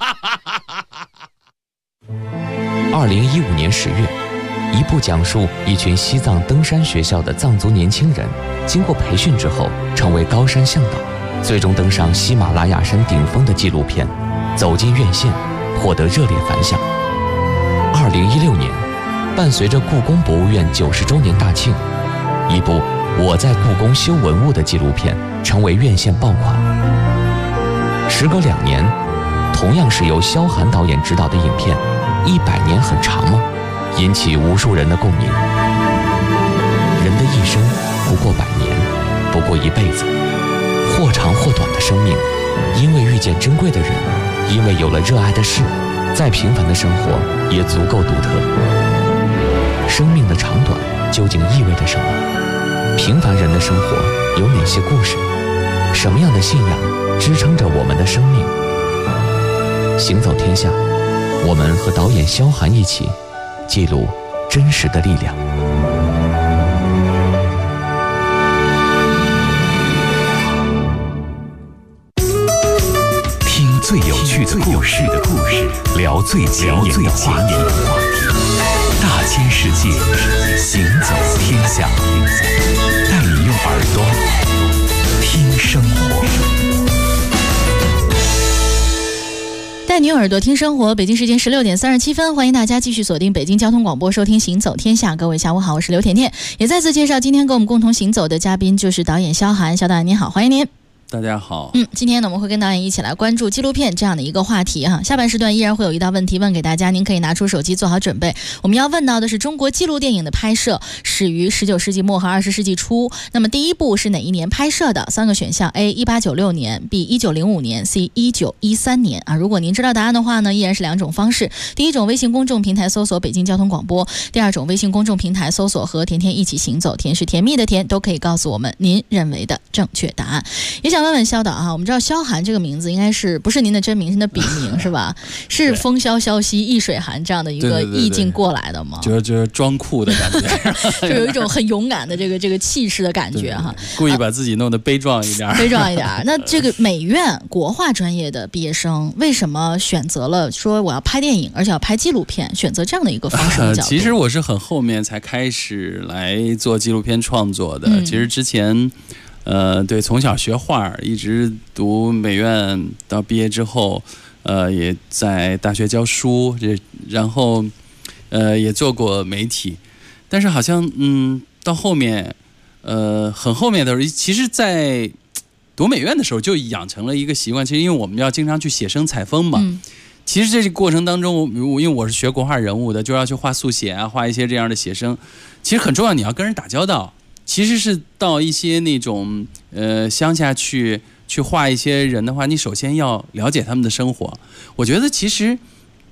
2015年10月，一部讲述一群西藏登山学校的藏族年轻人经过培训之后成为高山向导，最终登上喜马拉雅山顶峰的纪录片走进院线，获得热烈反响。2016年，伴随着故宫博物院90周年大庆，一部我在故宫修文物的纪录片成为院线爆款。时隔2年，同样是由萧寒导演执导的影片100年很长吗？引起无数人的共鸣。人的一生不过100年，不过一辈子，或长或短的生命，因为遇见珍贵的人，因为有了热爱的事，再平凡的生活也足够独特。生命的长短究竟意味着什么？平凡人的生活有哪些故事？什么样的信仰支撑着我们的生命？行走天下，我们和导演萧寒一起记录真实的力量。 听最有趣的故事，聊最前沿的话题，大千世界，行走天下，带你用耳朵听生活。 带你用耳朵听生活，北京时间16点37分，欢迎大家继续锁定北京交通广播，收听行走天下。各位下午好，我是刘甜甜，也再次介绍今天跟我们共同行走的嘉宾就是导演萧寒。萧导演您好，欢迎您。 大家好。 今天呢，我们会跟导演一起来关注纪录片这样的一个话题哈。下半时段依然会有一道问题问给大家，您可以拿出手机做好准备。我们要问到的是中国纪录电影的拍摄始于19世纪末和20世纪初，那么第一部是哪一年拍摄的？3个选项 ：A 1896年 ，B 1905年 ，C 1913年啊。如果您知道答案的话呢，依然是2种方式。第一种，微信公众平台搜索北京交通广播；第二种，微信公众平台搜索和甜甜一起行走，甜是甜蜜的甜，都可以告诉我们您认为的正确答案。也想问问萧导啊，我们知道萧寒这个名字应该是不是您的真名，是您的笔名是吧？是风萧萧兮易水寒这样的一个意境过来的吗？ 就是装酷的感觉， 就有一种很勇敢的这个气势的感觉哈。 故意把自己弄得悲壮一点， 悲壮一点。那这个美院国画专业的毕业生，为什么选择了说我要拍电影，而且要拍纪录片，选择这样的一个方式的角度？ 其实我是很后面才开始来做纪录片创作的。其实之前。对，从小学画，一直读美院，到毕业之后，也在大学教书，然后，也做过媒体，但是好像，到后面，很后面的时候，其实，在读美院的时候就养成了一个习惯，其实因为我们要经常去写生采风嘛，其实这个过程当中，因为我是学国画人物的，就要去画速写啊，画一些这样的写生，其实很重要，你要跟人打交道。其实是到一些那种乡下去画一些人的话，你首先要了解他们的生活。我觉得其实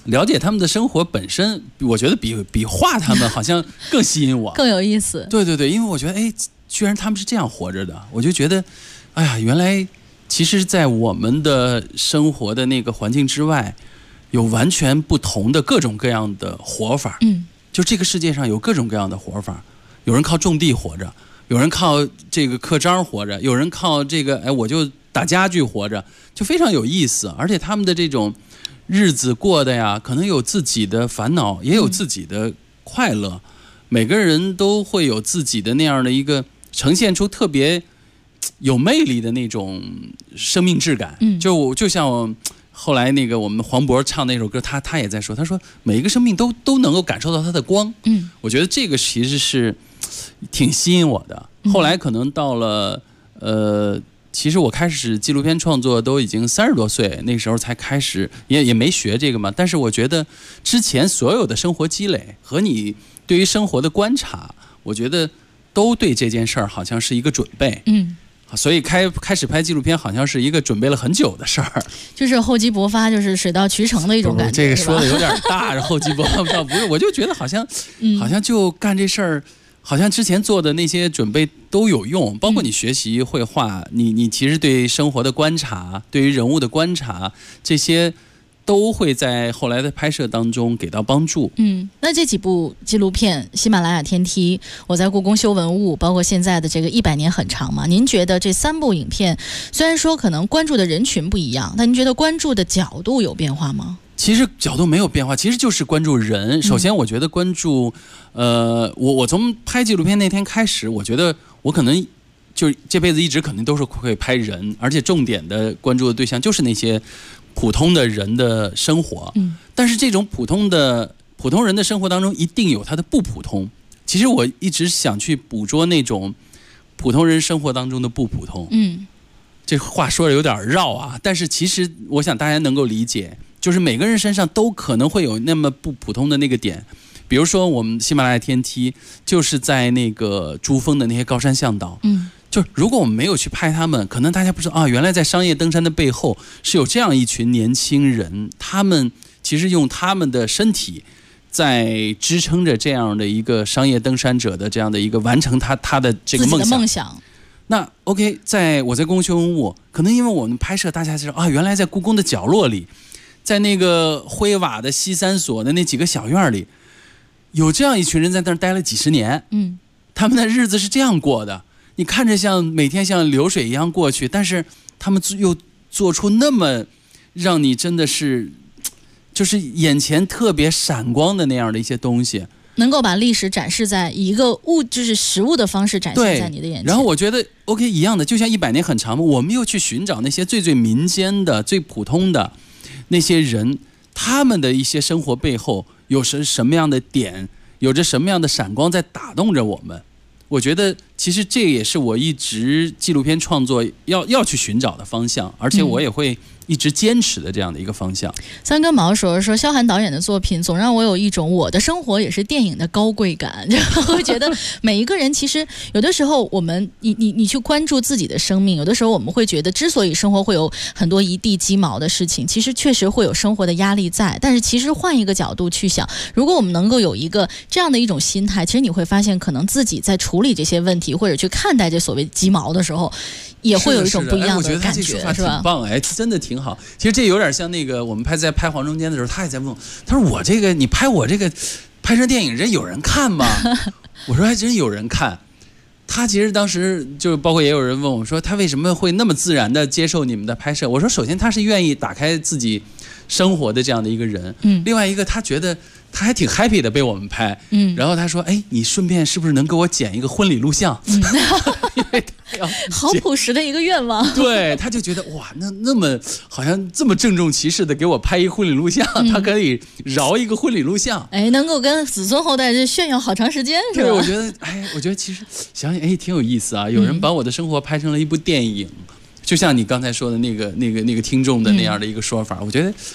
了解他们的生活本身，我觉得比画他们好像更吸引我， 更有意思。 对对对，因为我觉得，哎，居然他们是这样活着的，我就觉得，哎呀，原来其实，在我们的生活的那个环境之外，有完全不同的各种各样的活法。就这个世界上有各种各样的活法，有人靠种地活着，有人靠这个刻章活着，有人靠这个，哎，我就打家具活着，就非常有意思。而且他们的这种日子过的呀，可能有自己的烦恼，也有自己的快乐。每个人都会有自己的那样的一个呈现出特别有魅力的那种生命质感。就像后来那个我们黄渤唱那首歌，他也在说，他说每一个生命都能够感受到它的光。我觉得这个其实是挺吸引我的。后来可能到了其实我开始纪录片创作都已经30多岁，那时候才开始，也没学这个嘛。但是我觉得之前所有的生活积累和你对于生活的观察，我觉得都对这件事儿好像是一个准备。所以开始拍纪录片好像是一个准备了很久的事儿， 就是厚积薄发，就是水到渠成的一种感觉。 这个说的有点大，厚积薄发不是，我就觉得好像就干这事儿。好像之前做的那些准备都有用，包括你学习绘画，你其实对生活的观察，对于人物的观察，这些都会在后来的拍摄当中给到帮助。 那这几部纪录片，喜马拉雅天梯，我在故宫修文物，包括现在的这个100年很长嘛，您觉得这3部影片虽然说可能关注的人群不一样，但您觉得关注的角度有变化吗？ 其实角度没有变化，其实就是关注人。首先我觉得关注我从拍纪录片那天开始，我觉得我可能就这辈子一直肯定都是会拍人，而且重点的关注的对象就是那些普通的人的生活。但是这种普通人的生活当中一定有他的不普通。其实我一直想去捕捉那种普通人生活当中的不普通。这话说的有点绕啊，但是其实我想大家能够理解，就是每个人身上都可能会有那么不普通的那个点。比如说我们喜马拉雅天梯就是在那个珠峰的那些高山向导。就如果我们没有去拍他们，可能大家不知道啊，原来在商业登山的背后是有这样一群年轻人，他们其实用他们的身体在支撑着这样的一个商业登山者的这样的一个完成他的这个梦想。那 OK， 我在故宫修文物，可能因为我们拍摄，大家知道啊，原来在故宫的角落里，在那个灰瓦的西三所的那几个小院里，有这样一群人在那儿待了几十年。他们的日子是这样过的，你看着每天像流水一样过去，但是他们又做出那么让你真的是就是眼前特别闪光的那样的一些东西， 能够把历史展示在一个就是实物的方式展现在你的眼前。 然后我觉得 OK 一样的，就像100年很长嘛，我们又去寻找那些最民间的、最普通的那些人，他们的一些生活背后有什么样的点，有着什么样的闪光在打动着我们。我觉得其实这也是我一直纪录片创作要去寻找的方向，而且我也会一直坚持的这样的一个方向。 三根毛说萧涵导演的作品总让我有一种我的生活也是电影的高贵感，我觉得每一个人其实有的时候我们你去关注自己的生命，有的时候我们会觉得之所以生活会有很多一地鸡毛的事情，其实确实会有生活的压力在，但是其实换一个角度去想，如果我们能够有一个这样的一种心态，其实你会发现可能自己在处理这些问题或者去看待这所谓鸡毛的时候，也会有一种不一样的感觉，是吧？ 挺棒，哎，真的挺好。其实这有点像那个我们在拍黄中间的时候，他也在问我，他说我这个你拍我这个拍成电影，人有人看吗？我说还真有人看。他其实当时就包括也有人问我说，他为什么会那么自然的接受你们的拍摄？我说首先他是愿意打开自己生活的这样的一个人，另外一个他觉得他还挺 happy 的被我们拍，然后他说，哎，你顺便是不是能给我剪一个婚礼录像？因为好朴实的一个愿望。 对，他就觉得哇，那么好像这么郑重其事的给我拍一婚礼录像，他可以饶一个婚礼录像， 哎，能够跟子孙后代这炫耀好长时间，是吧？ 对，我觉得其实想想，哎，挺有意思啊。有人把我的生活拍成了一部电影，就像你刚才说的那个听众的那样的一个说法，我觉得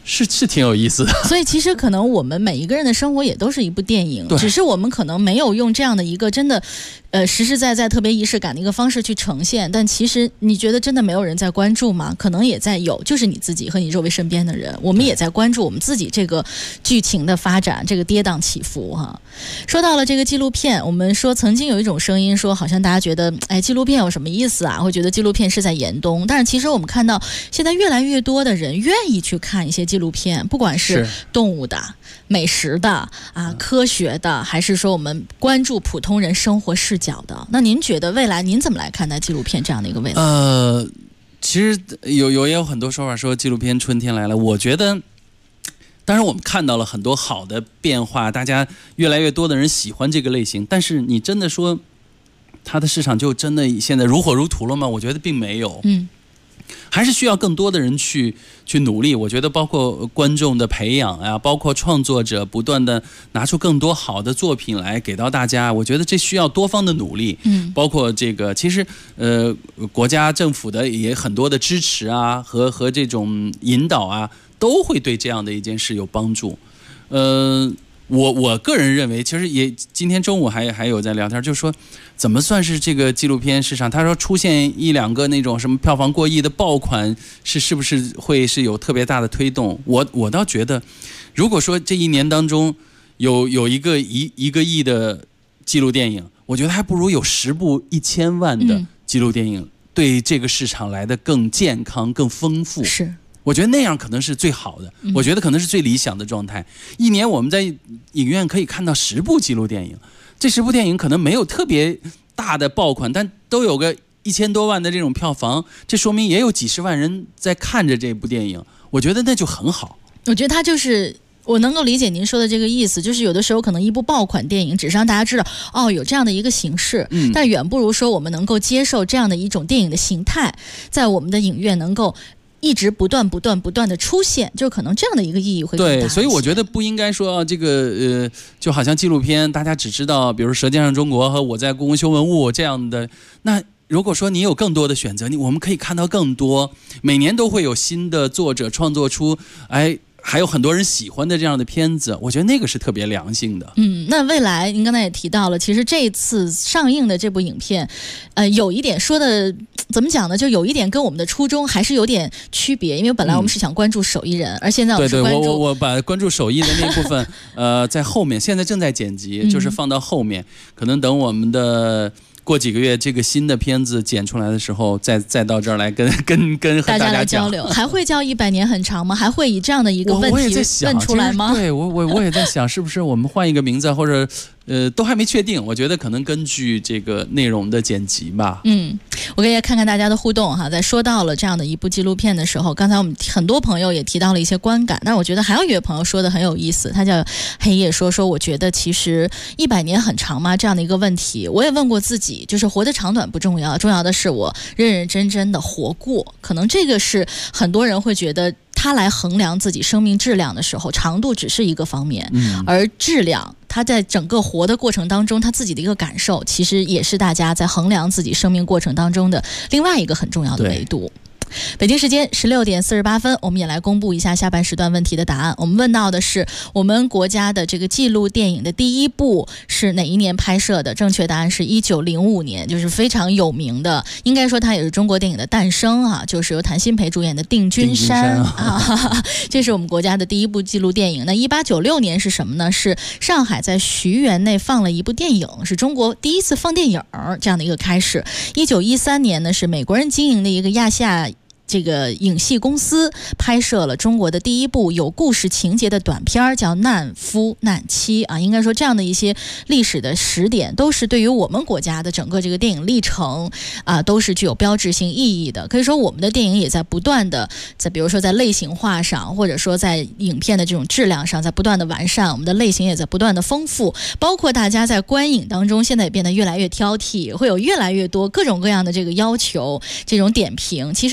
是挺有意思的。 所以其实可能我们每一个人的生活也都是一部电影，只是我们可能没有用这样的一个真的实实在在特别仪式感的一个方式去呈现。但其实你觉得真的没有人在关注吗？可能也在有，就是你自己和你周围身边的人，我们也在关注我们自己这个剧情的发展，这个跌宕起伏哈。说到了这个纪录片，我们说曾经有一种声音说，好像大家觉得纪录片有什么意思啊，会觉得纪录片是在严冬。但是其实我们看到现在越来越多的人愿意去看一些纪录片，不管是动物的、美食的科学的，还是说我们关注普通人生活视角的。那您觉得未来您怎么来看待纪录片这样的一个未来？ 其实也有很多说法说纪录片春天来了，我觉得当然我们看到了很多好的变化，大家越来越多的人喜欢这个类型，但是你真的说它的市场就真的现在如火如荼了吗？我觉得并没有。还是需要更多的人去努力。我觉得包括观众的培养啊，包括创作者不断的拿出更多好的作品来给到大家，我觉得这需要多方的努力。包括这个其实国家政府的也很多的支持啊和这种引导啊，都会对这样的一件事有帮助。我个人认为，其实也今天中午还有在聊天，就是说怎么算是这个纪录片市场？他说出现一两个那种什么票房过亿的爆款，是不是会是有特别大的推动？我倒觉得，如果说这一年当中有一个亿的纪录电影，我觉得还不如有10部1000万的纪录电影，对这个市场来的更健康、更丰富。 是。 我觉得那样可能是最好的，我觉得可能是最理想的状态。一年我们在影院可以看到10部纪录电影，这10部电影可能没有特别大的爆款，但都有个1000多万的这种票房，这说明也有几十万人在看着这部电影，我觉得那就很好。 我觉得他就是我能够理解您说的这个意思，就是有的时候可能一部爆款电影只是让大家知道有这样的一个形式，但远不如说我们能够接受这样的一种电影的形态，在我们的影院能够一直不断的出现，就可能这样的一个意义会更大一些。 对，所以我觉得不应该说这个就好像纪录片大家只知道比如《舌尖上中国》和《我在故宫修文物》这样的，那如果说你有更多的选择，我们可以看到更多，每年都会有新的作者创作出还有很多人喜欢的这样的片子，我觉得那个是特别良性的。 那未来您刚才也提到了，其实这次上映的这部影片有一点说的怎么讲呢，就有一点跟我们的初衷还是有点区别，因为本来我们是想关注手艺人，而现在我们是关注我把关注手艺的那部分在后面，现在正在剪辑，就是放到后面，可能等我们的过几个月这个新的片子剪出来的时候，再到这儿来跟大家来交流。还会叫100年很长吗？还会以这样的一个问题问出来吗？ 对，我也在想，是不是我们换一个名字，或者都还没确定。我觉得可能根据这个内容的剪辑吧。 我可以看看大家的互动哈。在说到了这样的一部纪录片的时候，刚才我们很多朋友也提到了一些观感，但我觉得还有一位朋友说的很有意思，他叫黑夜说我觉得其实100年很长吗？这样的一个问题，我也问过自己，就是活得长短不重要，重要的是我认认真真的活过。可能这个是很多人会觉得他来衡量自己生命质量的时候，长度只是一个方面，而质量他在整个活的过程当中他自己的一个感受，其实也是大家在衡量自己生命过程当中的另外一个很重要的维度。北京时间16点48分，我们也来公布一下下半时段问题的答案。我们问到的是我们国家的这个纪录电影的第一部是哪一年拍摄的？正确答案是1905年，就是非常有名的，应该说它也是中国电影的诞生啊，就是由谭鑫培主演的《定军山》这是我们国家的第一部纪录电影。那1896年是什么呢？是上海在徐园内放了一部电影，是中国第一次放电影这样的一个开始。1913年呢是美国人经营的一个亚夏这个影戏公司拍摄了中国的第一部有故事情节的短片，叫《难夫难妻》啊。应该说这样的一些历史的时点都是对于我们国家的整个这个电影历程都是具有标志性意义的。可以说我们的电影也在不断的在比如说在类型化上，或者说在影片的这种质量上在不断的完善，我们的类型也在不断的丰富，包括大家在观影当中现在也变得越来越挑剔，会有越来越多各种各样的这个要求，这种点评其实都是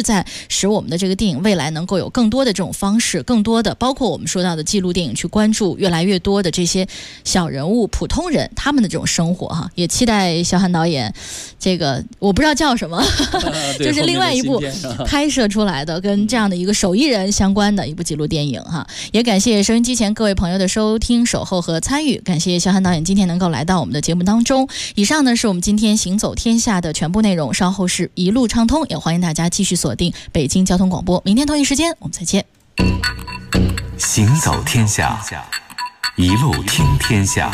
在使我们的这个电影未来能够有更多的这种方式，更多的包括我们说到的记录电影，去关注越来越多的这些小人物、普通人他们的这种生活哈。也期待肖汉导演这个我不知道叫什么就是另外一部拍摄出来的跟这样的一个手艺人相关的一部纪录电影哈。也感谢收音机前各位朋友的收听、守候和参与，感谢肖汉导演今天能够来到我们的节目当中。以上呢是我们今天行走天下的全部内容，稍后是一路畅通，也欢迎大家继续锁定北京交通广播，明天同一时间我们再见。 行走天下，一路听天下。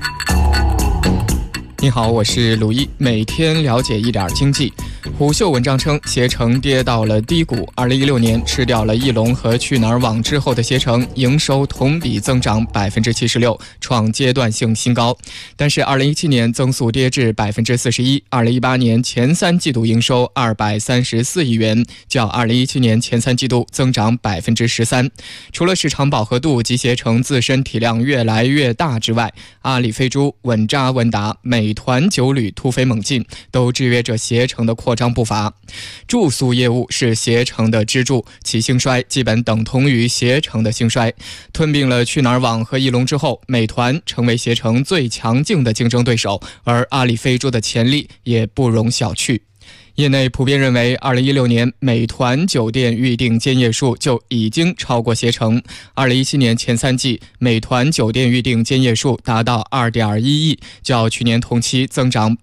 你好，我是鲁一，每天了解一点经济。虎嗅文章称，携程跌到了低谷。2016年吃掉了翼龙和去哪儿网之后的携程，营收同比增长76%，创阶段性新高。但是2017年增速跌至41%，2018年前3季度营收234亿元，较2017年前3季度增长13%。除了市场饱和度及携程自身体量越来越大之外，阿里飞猪、稳扎稳打、美团酒旅突飞猛进，都制约着携程的扩张步伐。住宿业务是携程的支柱，其兴衰基本等同于携程的兴衰。吞并了去哪儿网和翼龙之后，美团成为携程最强劲的竞争对手，而阿里飞猪的潜力也不容小觑。业内普遍认为，2016年美团酒店预订间页数就已经超过携程。2017年前3季，美团酒店预订间页数达到2.1亿，较去年同期增长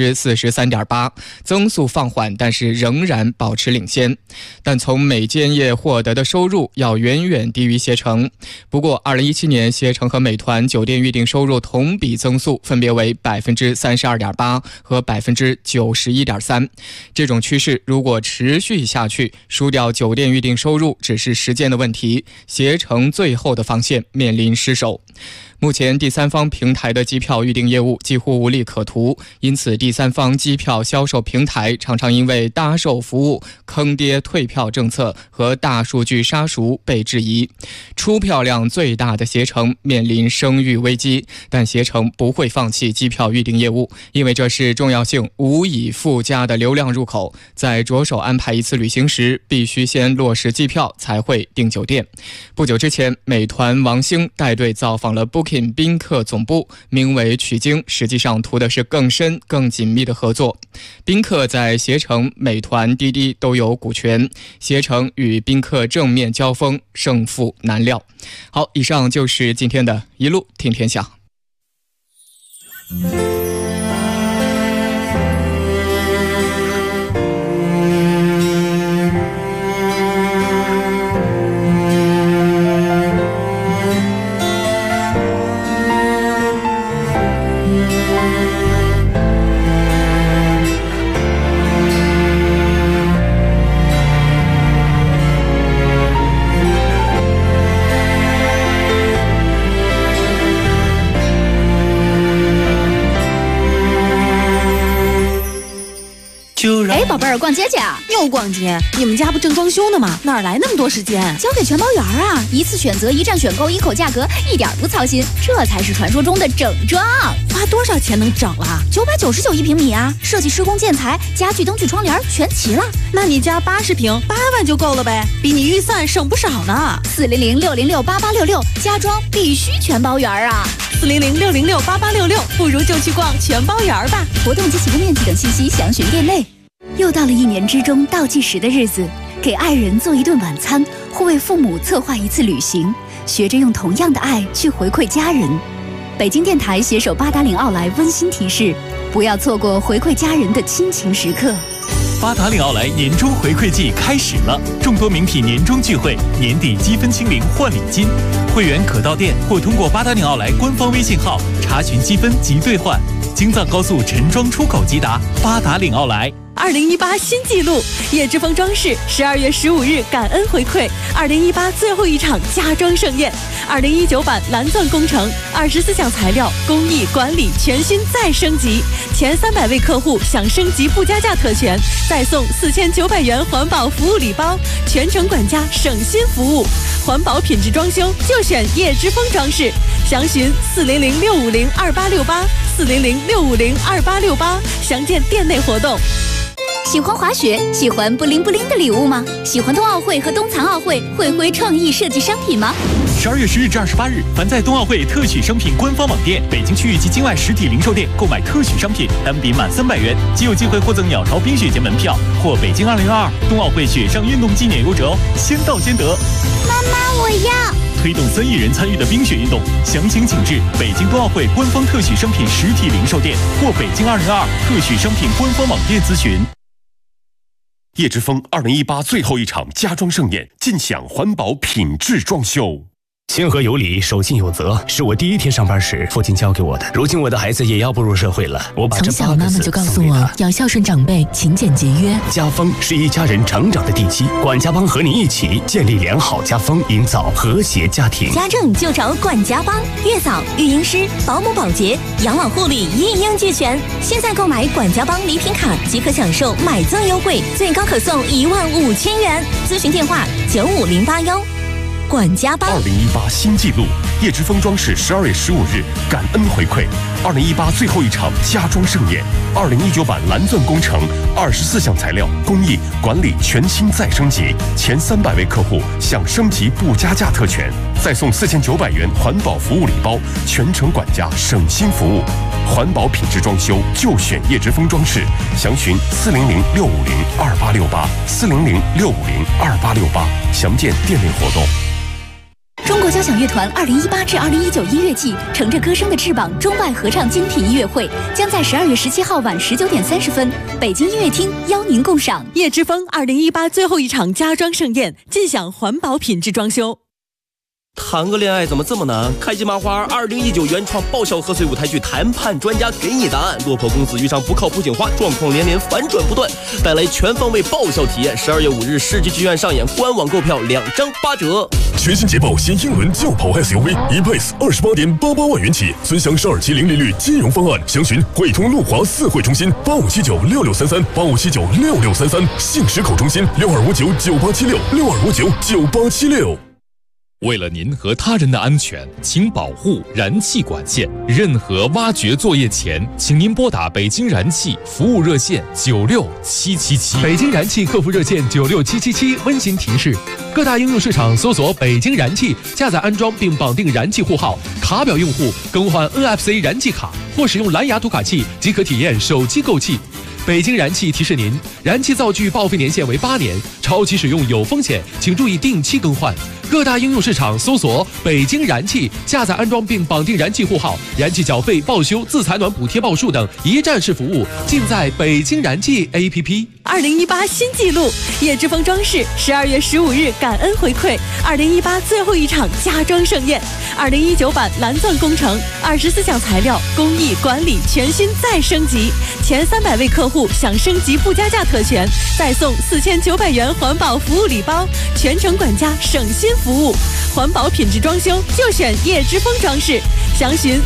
43.8%，增速放缓，但是仍然保持领先。但从每间页获得的收入要远远低于携程。不过，2017年携程和美团酒店预订收入同比增速分别为32.8%和91.3%。这种趋势如果持续下去，输掉酒店预订收入只是时间的问题，携程最后的防线面临失守。目前第三方平台的机票预订业务几乎无利可图，因此第三方机票销售平台常常因为搭售服务、坑爹退票政策和大数据杀熟被质疑。出票量最大的携程面临声誉危机，但携程不会放弃机票预订业务，因为这是重要性无以复加的流量入口。在着手安排一次旅行时，必须先落实机票才会订酒店。不久之前，美团王兴带队造访了 Booking宾客总部，名为取经，实际上图的是更深更紧密的合作。宾客在携程、美团、滴滴都有股权，携程与宾客正面交锋，胜负难料。好，以上就是今天的一路听天下。 哎，宝贝儿，逛街去啊？ 又逛街？你们家不正装修呢吗？哪来那么多时间？ 交给全包园啊！一次选择，一站选购，一口价格，一点不操心，这才是传说中的整装。 花多少钱能整了 ？999一平米啊！设计、施工、建材、家具、灯具、窗帘全齐了。 那你家80平，8万就够了呗，比你预算省不少呢。 400-606-8866，家装必须全包园啊 ！400-606-8866，不如就去逛全包园吧。 活动及起步面积等信息详询店内。又到了1年之中倒计时的日子，给爱人做一顿晚餐，或为父母策划一次旅行，学着用同样的爱去回馈家人。北京电台携手八达岭奥莱温馨提示，不要错过回馈家人的亲情时刻。 八达岭奥莱年终回馈季开始了，众多名品年终聚会，年底积分清零换礼金，会员可到店或通过八达岭奥莱官方微信号查询积分及兑换。京藏高速陈庄出口即达，八达岭奥莱。 2018新纪录，叶之峰装饰12月15日感恩回馈2018最后一场家装盛宴，2019版蓝钻工程24项材料工艺管理全新再升级，前300位客户享升级不加价特权，再送4900元环保服务礼包，全程管家省心服务，环保品质装修就选叶之峰装饰，详询400-650-2868，400-650-2868，详见店内活动。 喜欢滑雪，喜欢布灵布灵的礼物吗？喜欢冬奥会和冬残奥会会徽创意设计商品吗 ？12月10日至28日，凡在冬奥会特许商品官方网店、北京区域及境外实体零售店购买特许商品，单笔满300元，即有机会获赠鸟巢冰雪节门票或北京2022冬奥会雪上运动纪念游折哦，先到先得。 妈妈，我要！ 推动3亿人参与的冰雪运动，详情请至北京冬奥会官方特许商品实体零售店或北京2022特许商品官方网店咨询。 叶之峰2018最后一场家装盛宴，尽享环保品质装修。 亲和有礼，守信有责，是我第一天上班时父亲教给我的。如今我的孩子也要步入社会了，我把这从小妈妈就告诉我要孝顺长辈，勤俭节约。 家风是一家人成长的地基，管家帮和你一起建立良好家风，营造和谐家庭。 家政就找管家帮，月嫂、育婴师、保姆、保洁、养老护理一应俱全。现在购买管家帮礼品卡即可享受买赠优惠，最高可送15000元。咨询电话95081。管家帮 2018新纪录，叶之峰装饰12月15日感恩回馈2018最后一场家装盛宴，2019版蓝钻工程24项材料工艺管理全新再升级，前300位客户享升级不加价特权，再送4900元环保服务礼包，全程管家省心服务。环保品质装修就选叶之峰装饰，详询400-650-2868，400-650-2868，详见店内活动。 中国交响乐团2018至2019音乐季乘着歌声的翅膀中外合唱精品音乐会将在12月17号晚19点30分北京音乐厅邀您共赏。 叶之峰2018最后一场家装盛宴，尽享环保品质装修。 谈个恋爱怎么这么难？开心麻花2019原创爆笑贺岁舞台剧谈判专家给你答案。落魄公子遇上不靠谱警花，状况连连，反转不断，带来全方位爆笑体验。12月5日世纪剧院上演，官网购票2张8折。 全新捷豹新英伦轿跑 SUV E-Pace 28.88万元起，尊享12期零利率金融方案，详询汇通路华4汇中心85796633，85796633，杏石口中心62599876，62599876。 为了您和他人的安全，请保护燃气管线。任何挖掘作业前，请您拨打北京燃气服务热线96777。 北京燃气客服热线96777温馨提示：各大应用市场搜索北京燃气，下载安装并绑定燃气户号，卡表用户更换 NFC 燃气卡或使用蓝牙读卡器即可体验手机购气。北京燃气提示您，燃气灶具报废年限为8年，超期使用有风险，请注意定期更换。各大应用市场搜索北京燃气，下载安装并绑定燃气户号，燃气缴费、报修、自采暖补贴报数等一站式服务尽在北京燃气 APP。 2018新纪录，叶之峰装饰12月15日感恩回馈2018最后一场家装盛宴，2019版蓝钻工程24项材料工艺管理全新再升级，前300位客户享升级不加价特权，再送4900元环保服务礼包，全程管家省心服务。环保品质装修就选叶之峰装饰，详询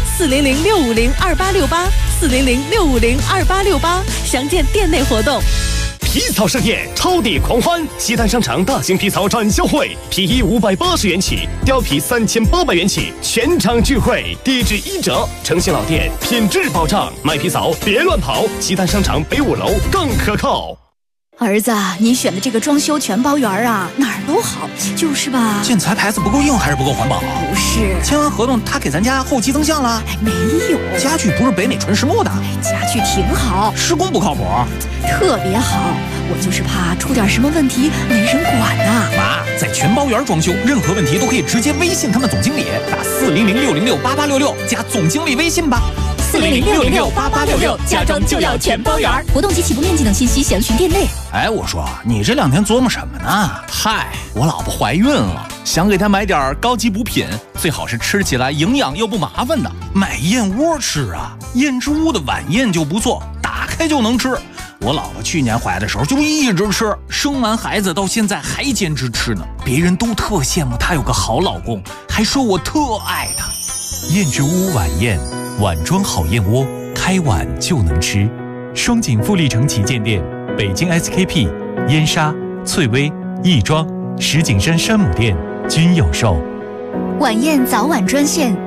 400-650-2868，400-650-2868，详见店内活动。 皮草盛宴，超抵狂欢！西单商场大型皮草展销会，皮衣580元起，貂皮3800元起，全场聚会，低至1折。诚信老店，品质保障，买皮草别乱跑。西单商场北5楼更可靠。 儿子，你选的这个装修全包园啊，哪儿都好，就是吧？ 建材牌子不够硬还是不够环保？ 不是， 签完合同他给咱家后期增项了？ 没有， 家具不是北美纯实木的？ 家具挺好， 施工不靠谱， 特别好。我就是怕出点什么问题没人管呐。 妈，在全包园装修，任何问题都可以直接微信他们总经理，打400-606-8866加总经理微信吧。 400-606-8866，家装就要全包圆。 活动及起步面积等信息详询店内。 哎，我说你这2天琢磨什么呢？嗨，我老婆怀孕了，想给她买点高级补品，最好是吃起来营养又不麻烦的。买燕窝吃啊，燕之屋的晚宴就不错，打开就能吃。我老婆去年怀的时候就一直吃，生完孩子到现在还坚持吃呢。别人都特羡慕她有个好老公，还说我特爱她。 燕之屋晚宴，碗装好燕窝，开碗就能吃。双井富力城旗舰店、北京 SKP、燕莎、翠微、亦庄、石景山山姆店均有售。 晚宴早晚专线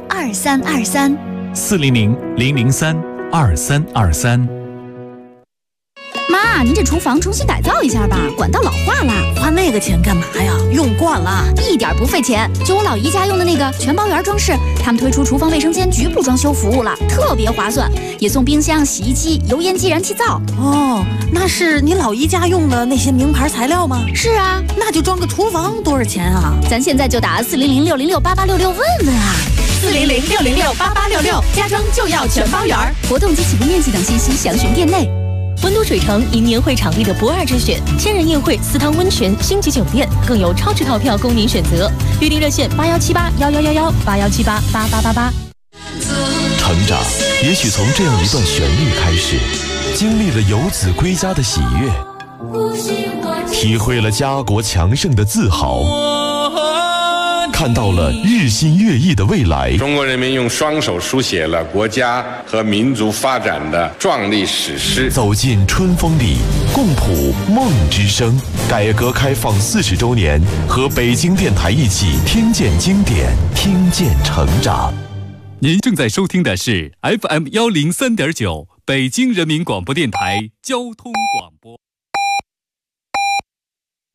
400-003-2323， 400-003-2323。 爸，您这厨房重新改造一下吧，管道老化了。 花那个钱干嘛呀？用惯了， 一点不费钱。就我老姨家用的那个全包圆装饰，他们推出厨房卫生间局部装修服务了，特别划算，也送冰箱、洗衣机、油烟机、燃气灶。 哦，那是你老姨家用的那些名牌材料吗？ 是啊， 那就装个厨房多少钱啊？ 咱现在就打400-606-8866问问啊。 400-606-8866，家装就要全包圆。 活动及起步面积等信息详询店内。 温都水城迎年会场地的不二之选，千人宴会、4汤温泉、星级酒店，更有超值套票供您选择。预订热线8178111181788888。 成长也许从这样一段旋律开始，经历了游子归家的喜悦，体会了家国强盛的自豪，看到了日新月异的未来。 中国人民用双手书写了国家和民族发展的壮丽史诗。 走进春风里，共谱梦之声。改革开放40周年，和北京电台一起听见经典，听见成长。 您正在收听的是 FM103.9北京人民广播电台交通广播。